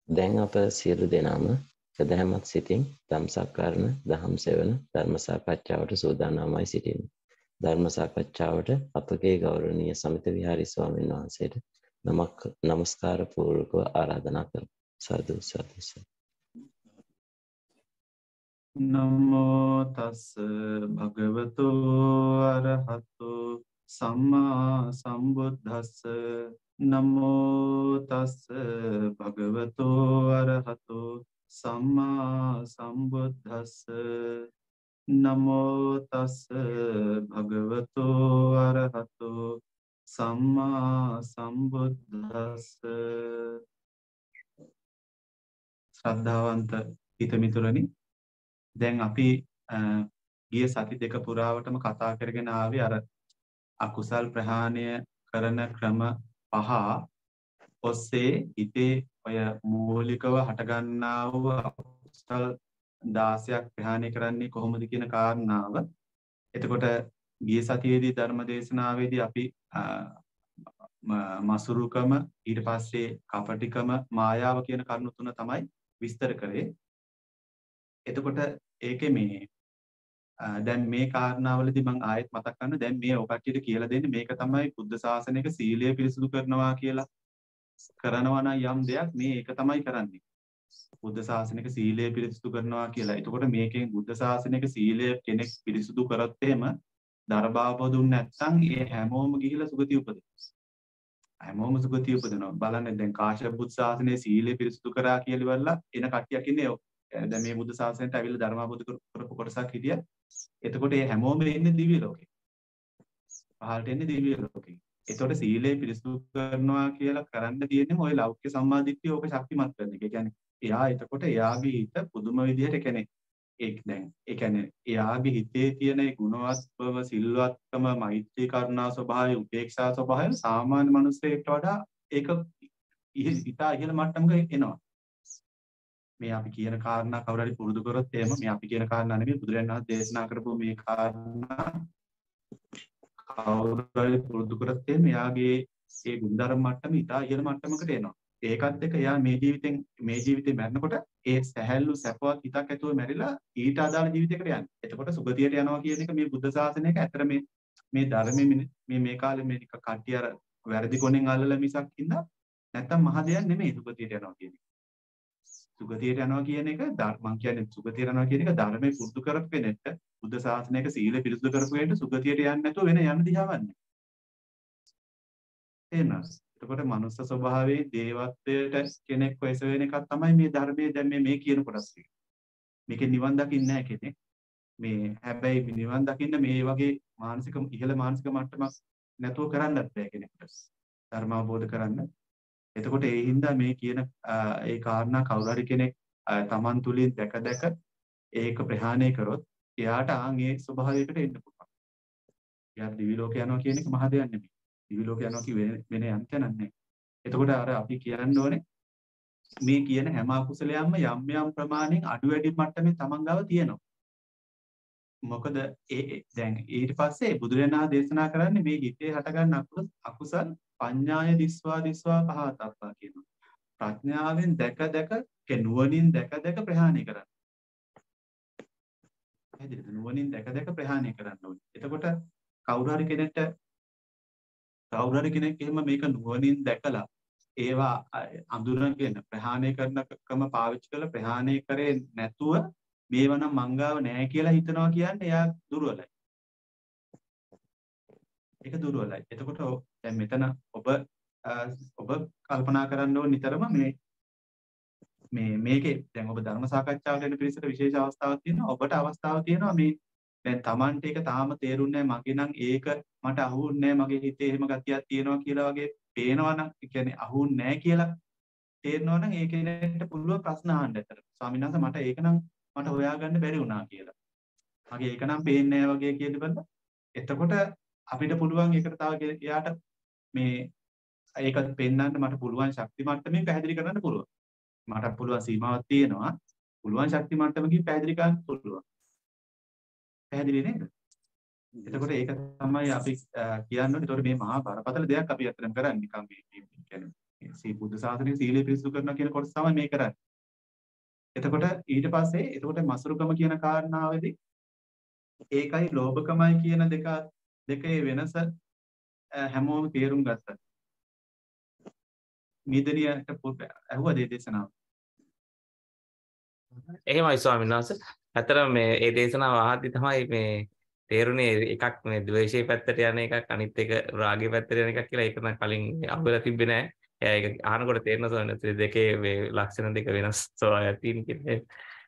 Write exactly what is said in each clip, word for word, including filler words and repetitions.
දැන් අප සියලු දෙනාම සදහැමත් සිතින් ධම්සක්කරණ දහම් සෙවන ධර්ම සාකච්ඡාවට සූදානම්වයි සිටිමු. ධර්ම සාකච්ඡාවට අපගේ ගෞරවනීය සමිත විහාරී ස්වාමීන් වහන්සේට නමක් නමස්කාර පූර්වකව ආරාධනා කරමු. සාදු සාදු සාදු. නමෝ තස් භගවතු අරහතු සම්මා සම්බුද්දස්ස නමෝ තස් භගවතු අරහතු සම්මා සම්බුද්දස්ස නමෝ තස් භගවතු අරහතු සම්මා සම්බුද්දස්ස. ශ්‍රද්ධාවන්ත හිතමිතුරනි, දැන් අපි ගිය සති දෙක පුරාවටම කතා කරගෙන ආවේ අර අකුසල් ප්‍රහාණය කරන ක්‍රම පහ ඔස්සේ හිතේ ඔය මූලිකව හටගන්නා වූ අකුසල් දාසයක් ප්‍රහාණය කරන්නේ කොහොමද කියන කාරණාව. එතකොට ගිය සතියේදී ධර්ම දේශනාවේදී අපි මසුරුකම, ඊට පස්සේ කපටිකම, මායාව කියන කරුණු තුන තමයි විස්තර කරේ. එතකොට ඒකේ මේ දැන් මේ කාරණාවලදී මම ආයෙත් මතක් කරන්න, දැන් මේ ඔය කට්ටියට කියලා දෙන්නේ මේක තමයි බුද්ධ ශාසනයක සීලය පිරිසුදු කරනවා කියලා කරනවා නම් යම් දෙයක් මේ ඒක තමයි කරන්නේ. බුද්ධ ශාසනයක සීලය පිරිසුදු කරනවා කියලා. එතකොට මේකෙන් බුද්ධ ශාසනයක සීලය කෙනෙක් පිරිසුදු කරොත් එහෙම දරබාව දුන්නේ නැත්නම් ඒ හැමෝම ගිහිලා සුගතිය උපදිනවා. හැමෝම සුගතිය උපදිනවා. බලන්න දැන් කාශ්‍යප බුද්ධ ශාසනයේ සීලය පිරිසුදු කරා කියලා ඉවරලා එන කට්ටියක් ඉන්නේ. දැන් මේ බුද්ධ ශාසනයට ඇවිල්ලා ධර්මාබෝධ කරපු කොටසක් හිටියා. එතකොට මේ හැමෝම එන්නේ දිව්‍ය ලෝකේ. පහළට එන්නේ දිව්‍ය ලෝකේ. එතකොට සීලය පිරිසුදු කරනවා කියලා කරන්න තියෙන්නේ ওই ලෞකික සම්මාදිට්ඨිය ඕක ශක්තිමත් කරන එක. ඒ කියන්නේ එයා එතකොට එයාගේ හිත පුදුම විදිහට කෙනෙක් ඒක දැන් ඒ කියන්නේ එයාගේ හිතේ තියෙන ඒ ගුණවත්ව සිල්වත්කම, මෛත්‍රී කරුණා ස්වභාවය, උපේක්ෂා ස්වභාවය සාමාන්‍ය මිනිස්සෙක්ට වඩා ඒක ඉතා ඉහළ මට්ටමක එනවා. මේ අපි කියන කාරණා කවුරු හරි පුරුදු කරොත් එහෙම මේ අපි කියන කාරණා නෙමෙයි බුදුරජාණන් වහන්සේ දේශනා කරපු මේ කාරණා කවුරු හරි පුරුදු කරොත් එහෙම එයාගේ ඒ ගුණධර්ම මට්ටම ඉතා ඉහළ මට්ටමකට එනවා. ඒකත් එක්ක එයා මේ ජීවිතෙන් මේ ජීවිතේ මැරෙනකොට ඒ සැහැල්ලු සැපවත් හිතක් ඇතුව මැරිලා ඊට අදාළ ජීවිතයකට යන්නේ. එතකොට සුගතියට යනවා කියන එක මේ බුද්ධ ශාසනයක ඇතර මේ මේ ධර්මයේ මේ මේ කාලේ මේ කට්ටිය අර වැරදි කොනෙන් අල්ලලා මිසක් ඉඳා නැත්තම් මහ දෙයක් නෙමෙයි සුගතියට යනවා කියන එක. සුගතියට යනවා කියන එක මම කියන්නේ සුගතියට යනවා කියන එක ධර්මයේ පුරුදු කරපු කෙනෙක්ට බුද්ධ ශාසනයක සීල පිරිසුදු කරපු කෙනෙක්ට සුගතියට යන්නේ නැතුව වෙන යන්න දිහාවක් නැහැ. එහෙනම් එතකොට මනුස්ස ස්වභාවයේ දේවත්වයට කෙනෙක් වෙස වෙන එකක් තමයි මේ ධර්මයේ දැන් මේ මේ කියන කොටස් ටික. මේකේ නිවන් දකින්නේ නැහැ කෙනෙක්. මේ හැබැයි නිවන් දකින්න මේ වගේ මානසික ඉහළ මානසික මට්ටමක් නැතුව කරන්නත් බෑ කෙනෙකුට. ධර්ම අවබෝධ කරන්න. එතකොට ඒ හින්දා මේ කියන ඒ කාරණා කවුරු හරි කෙනෙක් තමන් තුළින් දැක දැක ඒක ප්‍රහාණය කරොත් එයාට ආන් ඒ ස්වභාවයකට එන්න පුළුවන්. එයාට දිවි ලෝක යනවා කියන එක මහ දෙයක් නෙමෙයි. දිවි ලෝක යනවා කිය වෙන වෙන යන්න තැනක් නැහැ. එතකොට අර අපි කියන්න ඕනේ මේ කියන හැම අකුසලයක්ම යම් යම් ප්‍රමාණයෙන් අඩු වැඩි මට්ටමේ තමන් ගාව තියෙනවා. මොකද ඒ දැන් ඊට පස්සේ බුදුරජාණන් දේශනා කරන්නේ මේ හිතේ හටගන්න අකුසල් පඤ්ඤාය දිස්වා දිස්වා පහතප්පා කියනවා. ප්‍රඥාවෙන් දැක දැක නුවණින් දැක දැක ප්‍රහාණය කරන්න. පැහැදිලිද? නුවණින් දැක දැක ප්‍රහාණය කරන්න ඕනේ. එතකොට කවුරු හරි කෙනෙක්ට කවුරු හරි කෙනෙක් එහෙම මේක නුවණින් දැකලා ඒවා අඳුරගෙන ප්‍රහාණය කරන ක්‍රම පාවිච්චි කරලා ප්‍රහාණය කරේ නැතුව මේවනම් මංගාව නැහැ කියලා හිතනවා කියන්නේ එයා දුර්වලයි. ඒක දුර්වලයි. එතකොට දැන් මෙතන ඔබ ඔබ කල්පනා කරන්න ඕන නිතරම මේ මේ මේකේ දැන් ඔබ ධර්ම සාකච්ඡාවට එන පිරිසට විශේෂ අවස්ථාවක් තියෙනවා. ඔබට අවස්ථාවක් තියෙනවා මේ දැන් Tamante එක තාම තේරුන්නේ නැහැ. මගේ නම් ඒක මට අහුුන්නේ නැහැ. මගේ හිතේ එහෙම ගතියක් තියෙනවා කියලා වගේ පේනවනම් ඒ කියන්නේ අහුුන්නේ නැහැ කියලා තේරෙනවා නම් ඒ කෙනෙක්ට පුළුවන් ප්‍රශ්න අහන්න ඇතර. ස්වාමීන් වහන්සේ මට ඒක නම් මට හොයාගන්න බැරි වුණා කියලා. මගේ ඒක නම් පේන්නේ නැහැ වගේ කියලා බලන්න. එතකොට අපිට පුළුවන් ඒකට තව එයාට මේ ඒකත් පෙන්වන්න මට පුළුවන් ශක්ති මට්ටමින් පැහැදිලි කරන්න පුළුවන්. මට පුළුවන් සීමාවක් තියෙනවා. පුළුවන් ශක්ති මට්ටමකින් පැහැදිලි කරන්න පුළුවන්. පැහැදිලි නේද? එතකොට ඒක තමයි අපි කියන්නේ. ඒතකොට මේ මහා බරපතල දෙයක් අපි අත්‍තරම් කරන්නේ නිකම් මේ කියන්නේ සී බුද්ධ ශාසනයේ සීලය පිරිසුදු කරනවා කියන කොටස තමයි මේ කරන්නේ. එතකොට ඊට පස්සේ එතකොට මසුරුකම කියන කාරණාවේදී ඒකයි ලෝභකමයි කියන දෙක දෙකේ වෙනස හැමෝම තේරුම් ගත්තා. නිදනියට ඇහුවද ඒ දේශනාව? එහෙමයි ස්වාමීන් වහන්සේ. ඇත්තටම මේ ඒ දේශනාව අහද්දි තමයි මේ තේරුනේ එකක් මේ ද්වේෂයේ පැත්තට යන එකක් අනිත් එක රාගයේ පැත්තට යන එකක් කියලා. ඒක නම් කලින් අහුවෙලා තිබ්බේ නෑ. එයා ඒක අහනකොට තේරෙනවා ස්වාමීන් වහන්සේ දෙකේ මේ ලක්ෂණ දෙක වෙනස් ස්වභාවයක් තියෙන කියන්නේ.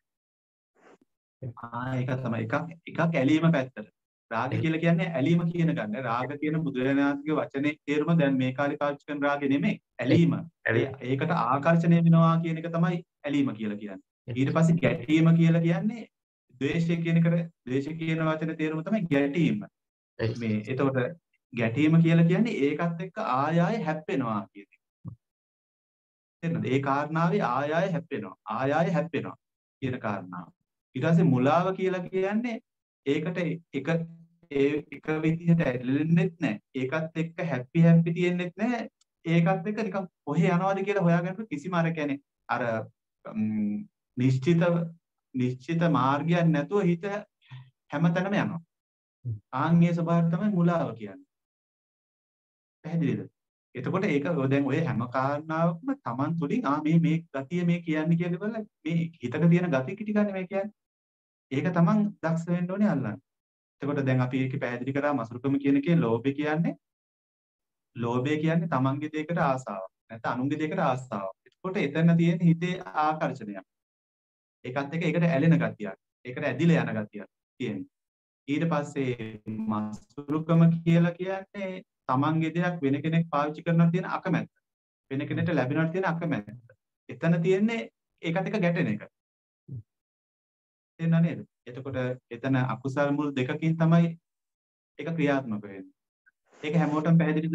ආ ඒක තමයි එකක් එකක් ඇලීම පැත්තට. රාග කියලා කියන්නේ ඇලීම කියන ගන්න. රාග කියන බුදුරජාණන්ගේ වචනේ තේරුම දැන් මේ කාලේ පාවිච්චි කරන රාගෙ නෙමෙයි. ඇලීම. ඒකට ආකර්ෂණය වෙනවා කියන එක තමයි ඇලීම කියලා කියන්නේ. ඊට පස්සේ ගැටීම කියලා කියන්නේ ද්වේෂය කියන එකට ද්වේෂ කියන වචනේ තේරුම තමයි ගැටීම. මේ එතකොට ගැටීම කියලා කියන්නේ ඒකත් එක්ක ආය ආය හැප්පෙනවා කියන එක. තේරෙනවද? ඒ කාරණාවේ ආය ආය හැප්පෙනවා. ආය ආය හැප්පෙනවා කියන කාරණාව. ඊට පස්සේ මුලාව කියලා කියන්නේ ඒකට එක ඒ එක විදිහට ඇලෙන්නෙත් නැහැ. ඒකත් එක්ක හැපි හැපි තියෙන්නෙත් නැහැ. ඒකත් එක්ක නිකන් කොහේ යනවද කියලා හොයාගන්න කිසිම අර කියන්නේ අර නිශ්චිත නිශ්චිත මාර්ගයක් නැතුව හිත හැමතැනම යනවා. ආන්ගේ ස්වභාවය තමයි මුලාව කියන්නේ. පැහැදිලිද? එතකොට ඒක දැන් ඔය හැම කාරණාවකම Taman තුලින් ආ මේ මේ ගතිය මේ කියන්නේ කියලා බලලා මේ හිතක තියෙන ගති ටිකනේ මේ කියන්නේ. ඒක Taman දක්ෂ වෙන්න ඕනේ අල්ලන්න. එතකොට දැන් අපි ඒකේ පැහැදිලි කරා මසුරුකම කියන එකේ ලෝභය කියන්නේ ලෝභය කියන්නේ Tamanගේ දෙයකට ආසාවක්. නැත්නම් අනුන්ගේ දෙයකට ආසාවක්. එතකොට එතන තියෙන හිතේ ආකර්ෂණයක්. ඒකත් එක්ක ඒකට ඇලෙන ගතියක්. ඒකට ඇදිලා යන ගතියක් තියෙනවා. ඊට පස්සේ මසුරුකම කියලා කියන්නේ තමන්ගේ දෙයක් වෙන කෙනෙක් පාවිච්චි කරනවා තියෙන අකමැත්ත. වෙන කෙනෙක්ට ලැබෙනවා තියෙන අකමැත්ත. එතන තියෙන්නේ ඒකට එක ගැටෙන එක. තේරුණා නේද? එතකොට එතන අකුසල් මුල් දෙකකින් තමයි ඒක ක්‍රියාත්මක වෙන්නේ. ඒක හැමෝටම පැහැදිලිද?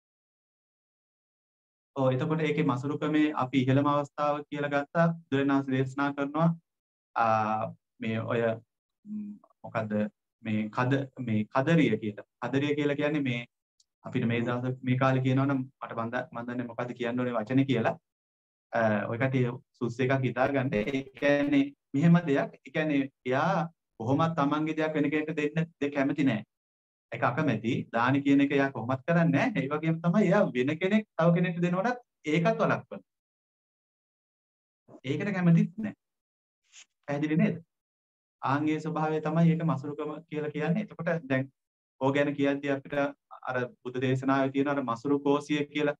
ඔව් එතකොට ඒකේ මසුරුකමේ අපි ඉහළම අවස්ථාව කියලා ගත්තා. බුදුරණාහි දේශනා කරනවා මේ ඔය මොකද්ද මේ කද මේ කදරිය කියලා. කදරිය කියලා කියන්නේ මේ අපිට මේ දවස් මේ කාලේ කියනවනම් මට මම දන්නේ මොකද්ද කියන්න ඕනේ වචනේ කියලා. ඔය කටේ සුස් එකක් හිතාගන්න. ඒ කියන්නේ මෙහෙම දෙයක්. ඒ කියන්නේ එයා කොහොමත් Tamanගේ දෙයක් වෙන කෙනෙක්ට දෙන්න දෙ කැමති නැහැ. ඒක අකමැති. දානි කියන එක එයා කොහොමත් කරන්නේ නැහැ. ඒ වගේම තමයි එයා වෙන කෙනෙක් තව කෙනෙක්ට දෙනකොටත් ඒකත් වළක්වනවා. ඒකට කැමතිත් නැහැ. පැහැදිලි නේද? ආන්ගේ ස්වභාවය තමයි ඒක මසුරුකම කියලා කියන්නේ. එතකොට දැන් ඕක ගැන කියද්දී අපිට අර බුද්ධ දේශනාවේ තියෙන අර මසුරු කෝසිය කියලා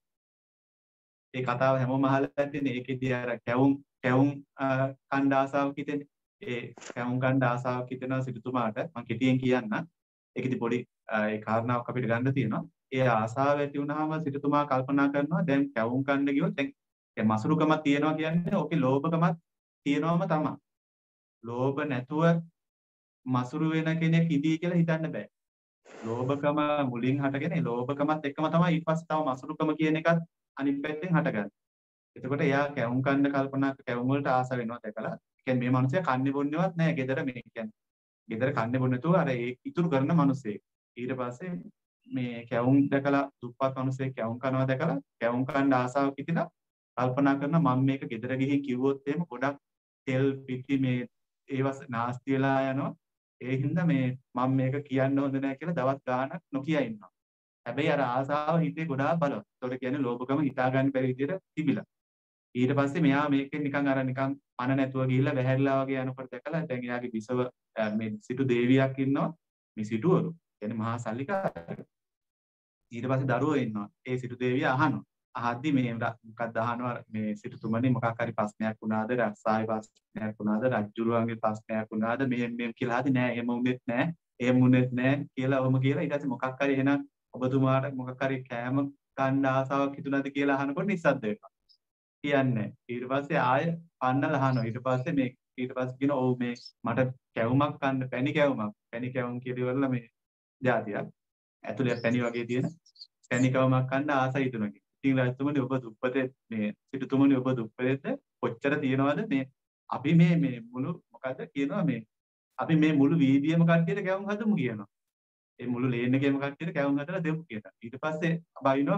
ඒ කතාව හැමෝම අහලා තියෙන්නේ. ඒකෙදී අර කැවුම් කැවුම් කණ්ඩ ආසාවක් හිතෙන්නේ. ඒ කැවුම් කණ්ඩ ආසාවක් හිතෙනවා සිටුතුමාට. මම කෙටියෙන් කියන්නම්. ඒකෙදී පොඩි ඒ කාරණාවක් අපිට ගන්න තියෙනවා. ඒ ආසාව ඇති වුනහම සිටුතුමා කල්පනා කරනවා දැන් කැවුම් කණ්ඩ ගියොත් දැන් මසුරුකමක් තියෙනවා කියන්නේ ඕකේ ලෝභකමක් තියෙනවම තමයි. ලෝභ නැතුව මසුරු වෙන කෙනෙක් ඉදී කියලා හිතන්න බෑ. ලෝභකම මුලින් හටගෙන ලෝභකමත් එක්කම තමයි ඊට පස්සේ තව මසුරුකම කියන එකත් අනිත් පැත්තෙන් හටගන්නේ. එතකොට එයා කැවුම් කන්න කල්පනා කැවුම් වලට ආස වෙනවා දැකලා. ඒ කියන්නේ මේ මිනිහයා කන්නේ බොන්නේවත් නැහැ ගෙදර මේ කියන්නේ. ගෙදර කන්නේ බොන්නේ නැතුව අර ඒ ඉතුරු කරන මිනිස්සෙක්. ඊට පස්සේ මේ කැවුම් දැකලා දුප්පත් මිනිස්සෙක් කැවුම් කනවා දැකලා කැවුම් කන්න ආසාවක් හිතිලා කල්පනා කරනවා මම මේක ගෙදර ගිහින් කිව්වොත් එහෙම ගොඩක් තෙල් පිටි මේ ඒවස් නාස්ති වෙලා යනවා. ඒ හින්දා මේ මම මේක කියන්න හොඳ නැහැ කියලා දවස් ගාණක් නොකිය ඉන්නවා. හැබැයි අර ආසාව හිතේ ගොඩාක් බලවත්. ඒකට කියන්නේ ලෝභකම හිතා ගන්න බැරි විදිහට තිබිලා. ඊට පස්සේ මෙයා මේකෙන් නිකන් අර නිකන් අන නැතුව ගිහිල්ලා වැහැරිලා වගේ යනකොට දැකලා දැන් එයාගේ බිසව මේ සිටු දේවියක් ඉන්නවා. මේ සිටුවරු කියන්නේ මහා සල්ලිකාර. ඊට පස්සේ දරුවෝ ඉන්නවා. ඒ සිටු දේවිය අහනවා. අහද්දි මේ මොකක්ද අහනවා මේ සිටුතුමනි මොකක් හරි ප්‍රශ්නයක් වුණාද රස්සාවේ ප්‍රශ්නයක් වුණාද රජුරුවන්ගේ ප්‍රශ්නයක් වුණාද මේ මේ කියලා හදි නෑ එහෙම උනේත් නෑ එහෙම උනේත් නෑ කියලා ඔහොම කියලා ඊට පස්සේ මොකක් හරි එහෙනම් ඔබතුමාට මොකක් හරි කෑම කන්න ආසාවක් හිතුණාද කියලා අහනකොට නිස්සද්ද වෙනවා කියන්නේ ඊට පස්සේ ආය පන්නලා අහනවා ඊට පස්සේ මේ ඊට පස්සේ කියන ඔව් මේ මට කැවුමක් කන්න පැණි කැවුමක් පැණි කැවුම් කියලා ඉවරලා මේ જાතියක් ඇතුලේ පැණි වගේ තියෙන පැණි කැවුමක් කන්න ආස හිතුණා ඉතින් රජතුමනි ඔබ දුප්පතේ මේ සිටුතුමනි ඔබ දුප්පතේද කොච්චර තියනවද මේ අපි මේ මේ මුළු මොකද කියනවා මේ අපි මේ මුළු වීදියේම කට්ටියට කැවුම් හදමු කියනවා. ඒ මුළු ලේන් එකේම කට්ටියට කැවුම් හදලා දෙමු කියලා. ඊට පස්සේ බයිනවා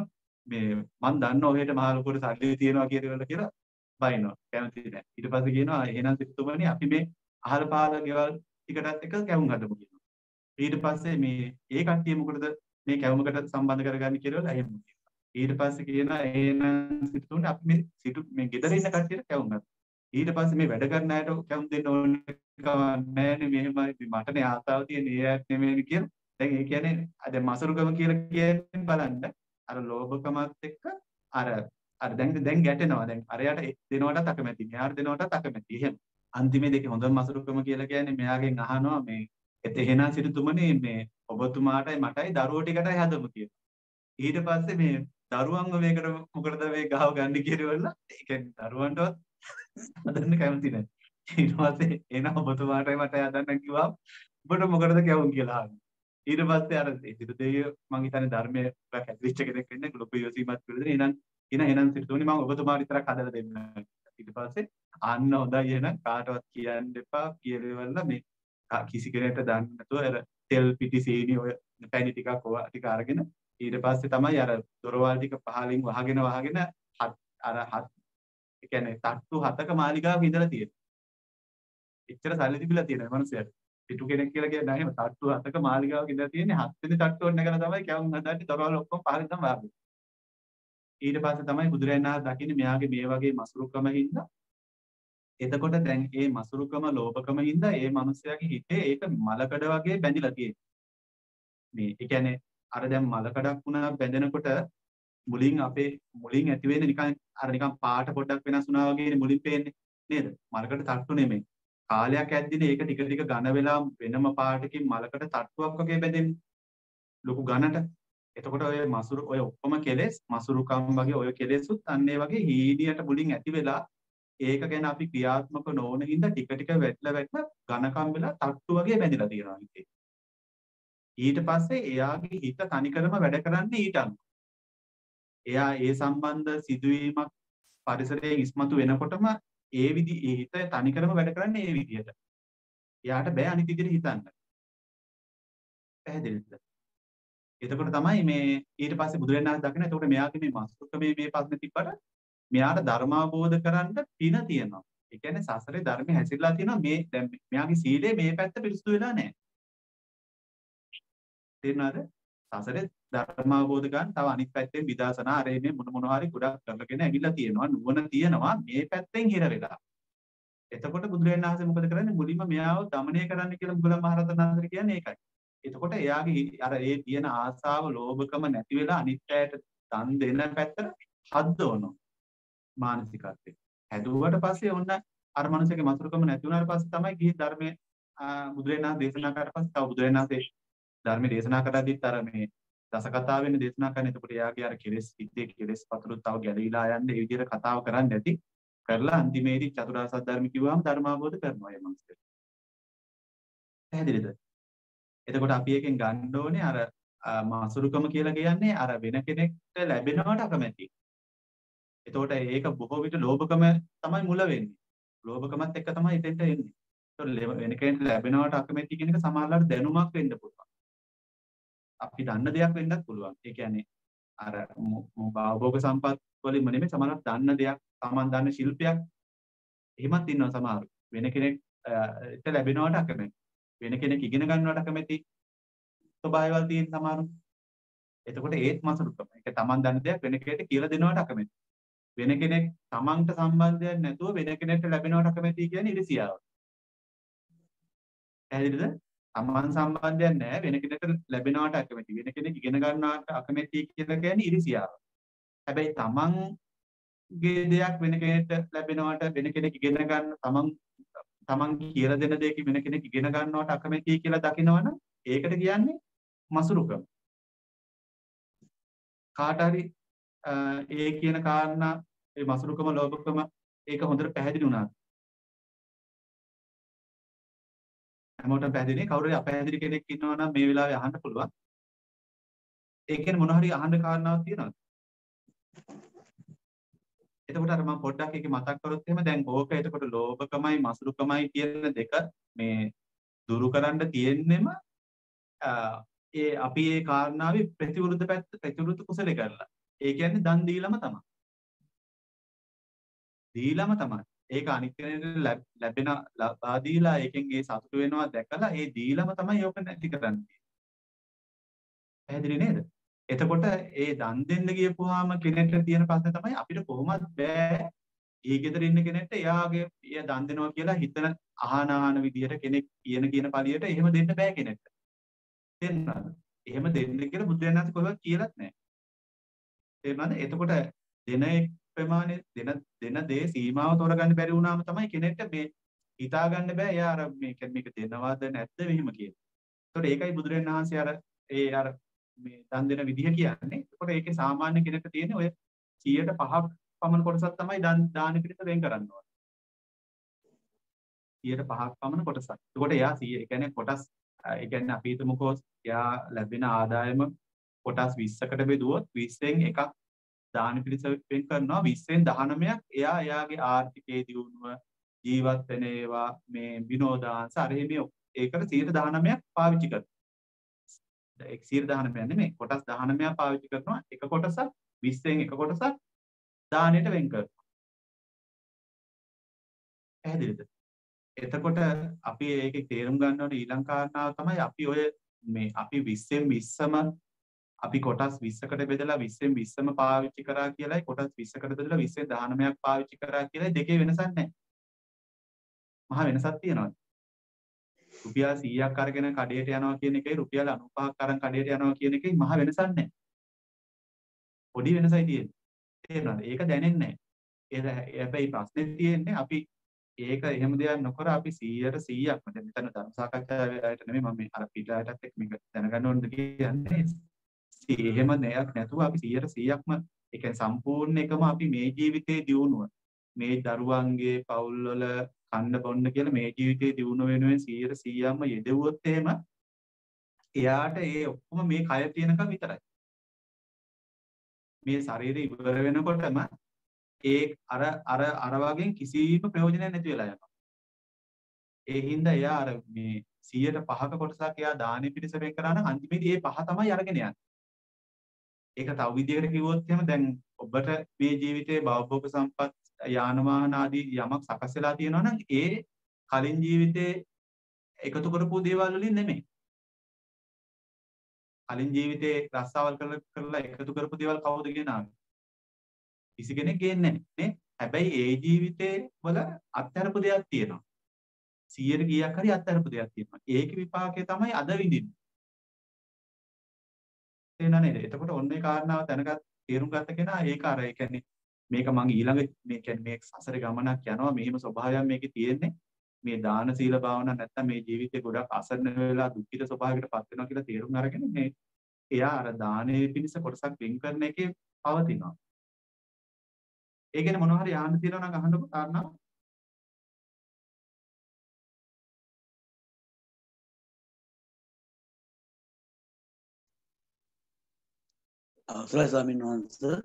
මේ මම දන්නවා ඔහෙට මහ ලොකුට සල්ලි තියනවා කියලා කියලා බයිනවා. කැමති නැහැ. ඊට පස්සේ කියනවා එහෙනම් සිතුමනේ අපි මේ අහල පහල ගෙවල් ටිකටත් එක කැවුම් හදමු කියනවා. ඊට පස්සේ මේ ඒ කට්ටිය මොකටද මේ කැවුමකට සම්බන්ධ කරගන්නේ කියලා එහෙම කියනවා. ඊට පස්සේ කියනවා එහෙනම් සිතුමනේ අපි මේ සිටු මේ ගෙදර ඉන්න කට්ටියට කැවුම් හදමු. ඊට පස්සේ මේ වැඩ කරන අයට කැවුම් දෙන්න ඕනේ නැහැ නේ මෙහෙමයි මටනේ ආසාව තියෙන ඒ අයත් නෙමෙයි කියලා. දැන් ඒ කියන්නේ අද මසරුකම කියලා කියන්නේ බලන්න අර ලෝභකමත් එක්ක අර අර දැන් දැන් ගැටෙනවා දැන් අරයට දෙනවටත් අකමැති මෙයාට දෙනවටත් අකමැති එහෙම අන්තිමේ දෙකේ හොඳම මසරුකම කියලා කියන්නේ මෙයාගෙන් අහනවා මේ එත එහෙනම් සිටුතුමනේ මේ ඔබතුමාටයි මටයි දරුවෝ ටිකටයි හදමු කියලා ඊට පස්සේ මේ දරුවන්ව මේකට මොකටද මේ ගහව ගන්න කියලා ඒ කියන්නේ දරුවන්ටවත් හදන්න කැමති නැහැ ඊට පස්සේ එහෙනම් ඔබතුමාටයි මටයි හදන්න කිව්වා ඔබට මොකටද කැවුම් කියලා අහනවා ඊට පස්සේ අර සිටු දෙවියෝ මං හිතන්නේ ධර්මයේ ගොඩක් ඇදවිච්ච කෙනෙක් වෙන්නේ ලොකු යොසීමත් පිළිදෙන එහෙනම් එන එහෙනම් සිටුතුනේ මම ඔබතුමාට විතරක් හදලා දෙන්න ඊට පස්සේ අන්න හොඳයි එහෙනම් කාටවත් කියන්න එපා කියලා මේ කිසි කෙනෙක්ට දන්නේ නැතුව අර තෙල් පිටි සීනි ඔය පැණි ටිකක් ඔය ටික අරගෙන ඊට පස්සේ තමයි අර දොරවල් ටික පහලින් වහගෙන වහගෙන අර හත් ඒ කියන්නේ තට්ටු හතක මාලිගාවක ඉඳලා තියෙනවා එච්චර සල්ලි තිබිලා තියෙනවා මනුස්සයාට පිටු කෙනෙක් කියලා කියන්නේ නැහැ එහෙම තට්ටු හතක මාලිගාවක ඉඳලා තියෙන්නේ හත් වෙනි තට්ටුවට නැගලා තමයි කැවුම් හදන්නේ දොරවල් ඔක්කොම පහලින් තමයි වහන්නේ ඊට පස්සේ තමයි බුදුරජාණන් වහන්සේ දකින්නේ මෙයාගේ මේ වගේ මසුරුකම හින්දා එතකොට දැන් ඒ මසුරුකම ලෝභකම හින්දා ඒ මිනිස්යාගේ හිතේ ඒක මලකඩ වගේ බැඳිලා තියෙනවා මේ ඒ කියන්නේ අර දැන් මලකඩක් වුණා බැඳෙනකොට මුලින් අපේ මුලින් ඇති වෙන්නේ නිකන් අර නිකන් පාට පොඩ්ඩක් වෙනස් වුණා වගේනේ මුලින් පේන්නේ නේද මලකඩ තට්ටු නෙමෙයි කාලයක් ඇද්දිනේ ඒක ටික ටික ඝන වෙලා වෙනම පාටකින් මලකඩ තට්ටුවක් වගේ බැඳෙන්නේ ලොකු ඝනට එතකොට ඔය මසුරු ඔය ඔක්කොම කෙලෙස් මසුරුකම් වගේ ඔය කෙලෙසුත් අන්න ඒ වගේ හීනියට මුලින් ඇති වෙලා ඒක ගැන අපි ක්‍රියාත්මක නොවන හින්දා ටික ටික වැටලා වැටලා ඝනකම් වෙලා තට්ටු වගේ බැඳිලා තියෙනවා හිතේ. ඊට පස්සේ එයාගේ හිත තනිකරම වැඩ කරන්නේ ඊට අනුව. එයා ඒ සම්බන්ධ සිදුවීමක් පරිසරයෙන් ඉස්මතු වෙනකොටම ඒ විදි ඒ හිත තනිකරම වැඩ කරන්නේ ඒ විදිහට. එයාට බෑ අනිත් විදිහට හිතන්න. පැහැදිලිද? එතකොට තමයි මේ ඊට පස්සේ බුදුරජාණන් වහන්සේ දකින එතකොට මෙයාගේ මේ මස්තුකමේ මේ ප්‍රශ්නේ තිබ්බට මෙයාට ධර්ම අවබෝධ කරන්න පින තියෙනවා. ඒ කියන්නේ සසරේ ධර්ම හැසිරලා තියෙනවා මේ දැන් මෙයාගේ සීලය මේ පැත්ත පිරිසුදු වෙලා නැහැ. තේරුණාද? සසරේ ධර්ම අවබෝධ ගන්න තව අනිත් පැත්තෙන් විදර්ශනා අරේ මේ මොන මොන හරි ගොඩක් කරගෙන ඇවිල්ලා තියෙනවා. නුවණ තියෙනවා මේ පැත්තෙන් හිර වෙලා. එතකොට බුදුරජාණන් වහන්සේ මොකද කරන්නේ? මුලින්ම මෙයාව දමනය කරන්න කියලා මුගලන් මහරහතන් වහන්සේ කියන්නේ ඒකයි. එතකොට එයාගේ අර ඒ තියෙන ආසාව ලෝභකම නැති වෙලා අනිත්‍යයට දන් දෙන පැත්තට හද්දවනවා මානසිකත්වයෙන්. හැදුවට පස්සේ ඔන්න අර මනුස්සයාගේ මසුරුකම නැති වුණාට පස්සේ තමයි ගිහි ධර්මයේ බුදුරජාණන් දේශනා කරලා පස්සේ තව බුදුරජාණන් ධර්මයේ දේශනා කරද්දිත් අර මේ දසකතාවෙන් දේශනා කරන. එතකොට එයාගේ අර කෙලෙස් ඉද්දේ කෙලෙස් පතුරු තව ගැලවිලා යන්නේ ඒ විදිහට කතාව කරන්නේ නැති කරලා අන්තිමේදී චතුරාර්ය සත්‍ය ධර්ම කිව්වම ධර්ම අවබෝධ කරනවා මේ මනුස්සයා. පැහැදිලිද? එතකොට අපි එකෙන් ගන්න ඕනේ අර මාසුරුකම කියලා කියන්නේ අර වෙන කෙනෙක්ට ලැබෙනවට අකමැති. එතකොට ඒක බොහෝ විට ලෝභකම තමයි මුල වෙන්නේ. ලෝභකමත් එක්ක තමයි එතෙන්ට එන්නේ. එතකොට වෙන කෙනෙක්ට ලැබෙනවට අකමැති කියන එක සමහරවිට දැනුමක් වෙන්න පුළුවන්. අපි දන්න දෙයක් වෙන්නත් පුළුවන්. ඒ කියන්නේ අර භවෝග සම්පත් වලින්ම නෙමෙයි සමහරවිට දන්න දෙයක්, Taman දන්න ශිල්පයක් එහෙමත් ඉන්නවා සමහරු. වෙන කෙනෙක්ට ලැබෙනවට අකමැති. වෙන කෙනෙක් ඉගෙන ගන්නවට කැමති ස්වභාවයවල් තියෙන සමහරු. එතකොට ඒත් මසුරුකම. ඒක තමන් දන්න දෙයක් වෙන කෙනෙක්ට කියලා දෙනවට අකමැති. වෙන කෙනෙක් තමන්ට සම්බන්ධයක් නැතුව වෙන කෙනෙක්ට ලැබෙනවට අකමැති කියන්නේ ඉරිසියාව. පැහැදිලිද? තමන් සම්බන්ධයක් නැහැ වෙන කෙනෙක්ට ලැබෙනවට අකමැති. වෙන කෙනෙක් ඉගෙන ගන්නවට අකමැති කියලා කියන්නේ ඉරිසියාව. හැබැයි තමන්ගේ දෙයක් වෙන කෙනෙක්ට ලැබෙනවට වෙන කෙනෙක් ඉගෙන ගන්න තමන් තමන් කියලා දෙන දෙයක වෙන කෙනෙක් ඉගෙන ගන්නවට අකමැතියි කියලා දකිනවනම් ඒකට කියන්නේ මසුරුකම. කාට හරි ඒ කියන කාරණා ඒ මසුරුකම ලෝභකම ඒක හොඳට පැහැදිලි වුණා. හැමෝටම පැහැදිලි. කවුරු හරි අපැහැදිලි කෙනෙක් ඉන්නවා නම් මේ වෙලාවේ අහන්න පුළුවන්. ඒ කියන්නේ මොන හරි අහන්න කාරණාවක් තියෙනවද? එතකොට අර මම පොඩ්ඩක් ඒක මතක් කරොත් එහෙම දැන් ඕක එතකොට ලෝභකමයි මසුරුකමයි කියන දෙක මේ දුරු කරන්න තියෙන්නෙම ඒ අපි ඒ කාරණාවේ ප්‍රතිවිරුද්ධ පැත්ත ප්‍රතිවිරුද්ධ කුසලේ කරලා. ඒ කියන්නේ දන් දීලම තමයි. දීලම තමයි. ඒක අනිත් කෙනෙකුට ලැබෙන ලබා දීලා ඒකෙන් ඒ සතුට වෙනවා දැකලා ඒ දීලම තමයි ඕක නැති කරන්නේ. පැහැදිලි නේද? එතකොට ඒ දන් දෙන්න ගියපුවාම කෙනෙක්ට තියෙන ප්‍රශ්නේ තමයි අපිට කොහොමද බෑ ඒ ගෙදර ඉන්න කෙනෙක්ට එයාගේ එයා දන් දෙනවා කියලා හිතන අහන අහන විදියට කෙනෙක් කියන කියන පළියට එහෙම දෙන්න බෑ කෙනෙක්ට. තේරුණාද? එහෙම දෙන්න කියලා බුදුරජාණන් වහන්සේ කොහෙවත් කියලාත් නැහැ. තේරුණාද? එතකොට දෙන ප්‍රමාණය දෙන දෙන දේ සීමාව තෝරගන්න බැරි වුණාම තමයි කෙනෙක්ට මේ හිතා ගන්න බෑ එයා අර මේ මේක දෙනවද නැද්ද මෙහෙම කියලා. එතකොට ඒකයි බුදුරජාණන් වහන්සේ අර ඒ අර මේ දන් දෙන විදිහ කියන්නේ. එතකොට ඒකේ සාමාන්‍ය කෙනෙක්ට තියෙන ඔය සියයට පහක් පමණ කොටසක් තමයි දන් දාන පිළිත වෙන් කරන්න ඕනේ. සියයට පහක් පමණ කොටසක්. එතකොට එයා සිය ඒ කියන්නේ කොටස් ඒ කියන්නේ අපි හිතමුකෝ එයා ලැබෙන ආදායම කොටස් විස්සකට බෙදුවොත් විස්සෙන් එකක් දාන පිළිස වෙන් කරනවා විස්සෙන් දහනවයක් එයා එයාගේ ආර්ථිකයේ දියුණුව ජීවත් වෙන ඒවා මේ විනෝදාංශ අර එහෙම ඒකට සියයට දහනවයක් පාවිච්චි කරනවා. ඒක සියයට දහනවයක් නෙමෙයි කොටස් දහනවයක් පාවිච්චි කරනවා එක කොටසක් විස්සෙන් එක කොටසක් දානෙට වෙන් කරනවා. පැහැදිලිද? එතකොට අපි ඒකේ තේරුම් ගන්න ඕනේ ඊළඟ කාරණාව තමයි අපි ඔය මේ අපි විස්සෙන් විස්සම අපි කොටස් විස්සකට බෙදලා විස්සෙන් විස්සම පාවිච්චි කරා කියලායි කොටස් විස්සකට බෙදලා විස්සෙන් දහනවයක් පාවිච්චි කරා කියලායි දෙකේ වෙනසක් නැහැ. මහා වෙනසක් තියෙනවා. රුපියල් සීයක් අරගෙන කඩේට යනවා කියන එකයි රුපියල් අනූපහක් අරන් කඩේට යනවා කියන එකයි මහා වෙනසක් නැහැ. පොඩි වෙනසයි තියෙන්නේ. තේරුණාද? ඒක දැනෙන්නේ නැහැ. ඒ හැබැයි ප්‍රශ්නේ තියෙන්නේ අපි ඒක එහෙම දෙයක් නොකර අපි සීයට සීයක්ම දැන් මෙතන ධර්ම සාකච්ඡාවේ ආයත නෙමෙයි මම මේ අර පිටායටත් එක්ක මේක දැනගන්න ඕනද කියන්නේ. එහෙම දෙයක් නැතුව අපි සීයට සීයක්ම ඒ කියන්නේ සම්පූර්ණ එකම අපි මේ ජීවිතේ දියුණුව මේ දරුවන්ගේ පවුල්වල කන්න බොන්න කියලා මේ ජීවිතේ දියුණුව වෙනුවෙන් සීයට සීයක්ම යෙදුවොත් එහෙම එයාට ඒ ඔක්කොම මේ කය තියෙනකම් විතරයි. මේ ශරීරය ඉවර වෙනකොටම ඒ අර අර අර වගේ කිසිම ප්‍රයෝජනයක් නැති වෙලා යනවා. ඒ හින්දා එයා අර මේ සීයට පහක කොටසක් එයා දානෙ පිටස වෙන් කරා නම් අන්තිමේදී ඒ පහ තමයි අරගෙන යන්නේ. ඒක තව විදිහකට කිව්වොත් එහෙම දැන් ඔබට මේ ජීවිතයේ භවභෝග සම්පත් යාන වාහන ආදී යමක් සකස් වෙලා තියෙනවා නම් ඒ කලින් ජීවිතේ එකතු කරපු දේවල් වලින් නෙමෙයි. කලින් ජීවිතේ රස්සාවල් කරලා කරලා එකතු කරපු දේවල් කවුද ගෙනාවේ? කිසි කෙනෙක් ගේන්නේ නැහැ නේ. හැබැයි ඒ ජීවිතේ වල අත්හැරපු දෙයක් තියෙනවා. සීයට කීයක් හරි අත්හැරපු දෙයක් තියෙනවා. ඒකේ විපාකය තමයි අද විඳින්නේ. තේරුණා නේද? එතකොට ඔන්නේ කාරණාව දැනගත් තේරුම් ගත්ත කෙනා ඒක අර ඒ කියන්නේ මේක මං ඊළඟ මේ කියන්නේ මේ සසර ගමනක් යනවා මෙහිම ස්වභාවයක් මේකේ තියෙන්නේ. මේ දාන සීල භාවනා නැත්තම් මේ ජීවිතේ ගොඩක් අසරණ වෙලා දුක්ඛිත ස්වභාවයකට පත් වෙනවා කියලා තේරුම් අරගෙන මේ එයා අර දානයේ පිණිස කොටසක් වෙන් කරන එකේ පවතිනවා. ඒ කියන්නේ මොනවා හරි ආන්න තියෙනවා නම් අහන්නකො කාරණා. අවසරයි ස්වාමීන් වහන්සේ.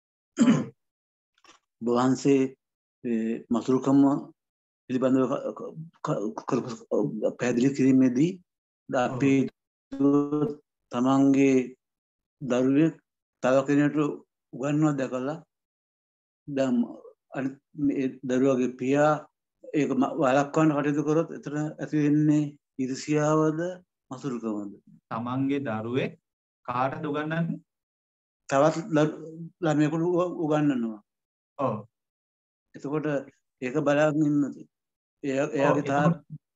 වහන්සේ මසුරුකම පිළිබඳව පැහැදිලි කිරීමේදී අපි තමන්ගේ දරුවෙක් තව කෙනෙකුට උගන්වනවා දැකලා දැන් දරුවගේ පියා ඒක වළක්වන්න කටයුතු කරොත් එතන ඇති වෙන්නේ ඊර්ෂ්‍යාවද මසුරුකමද? තමන්ගේ දරුවෙක් කාටද උගන්වන්නේ? තවත් ළමයෙකුට උගන්වනවා. ඔව්. එතකොට ඒක බලාගෙන ඉන්නද? එයාගේ තාම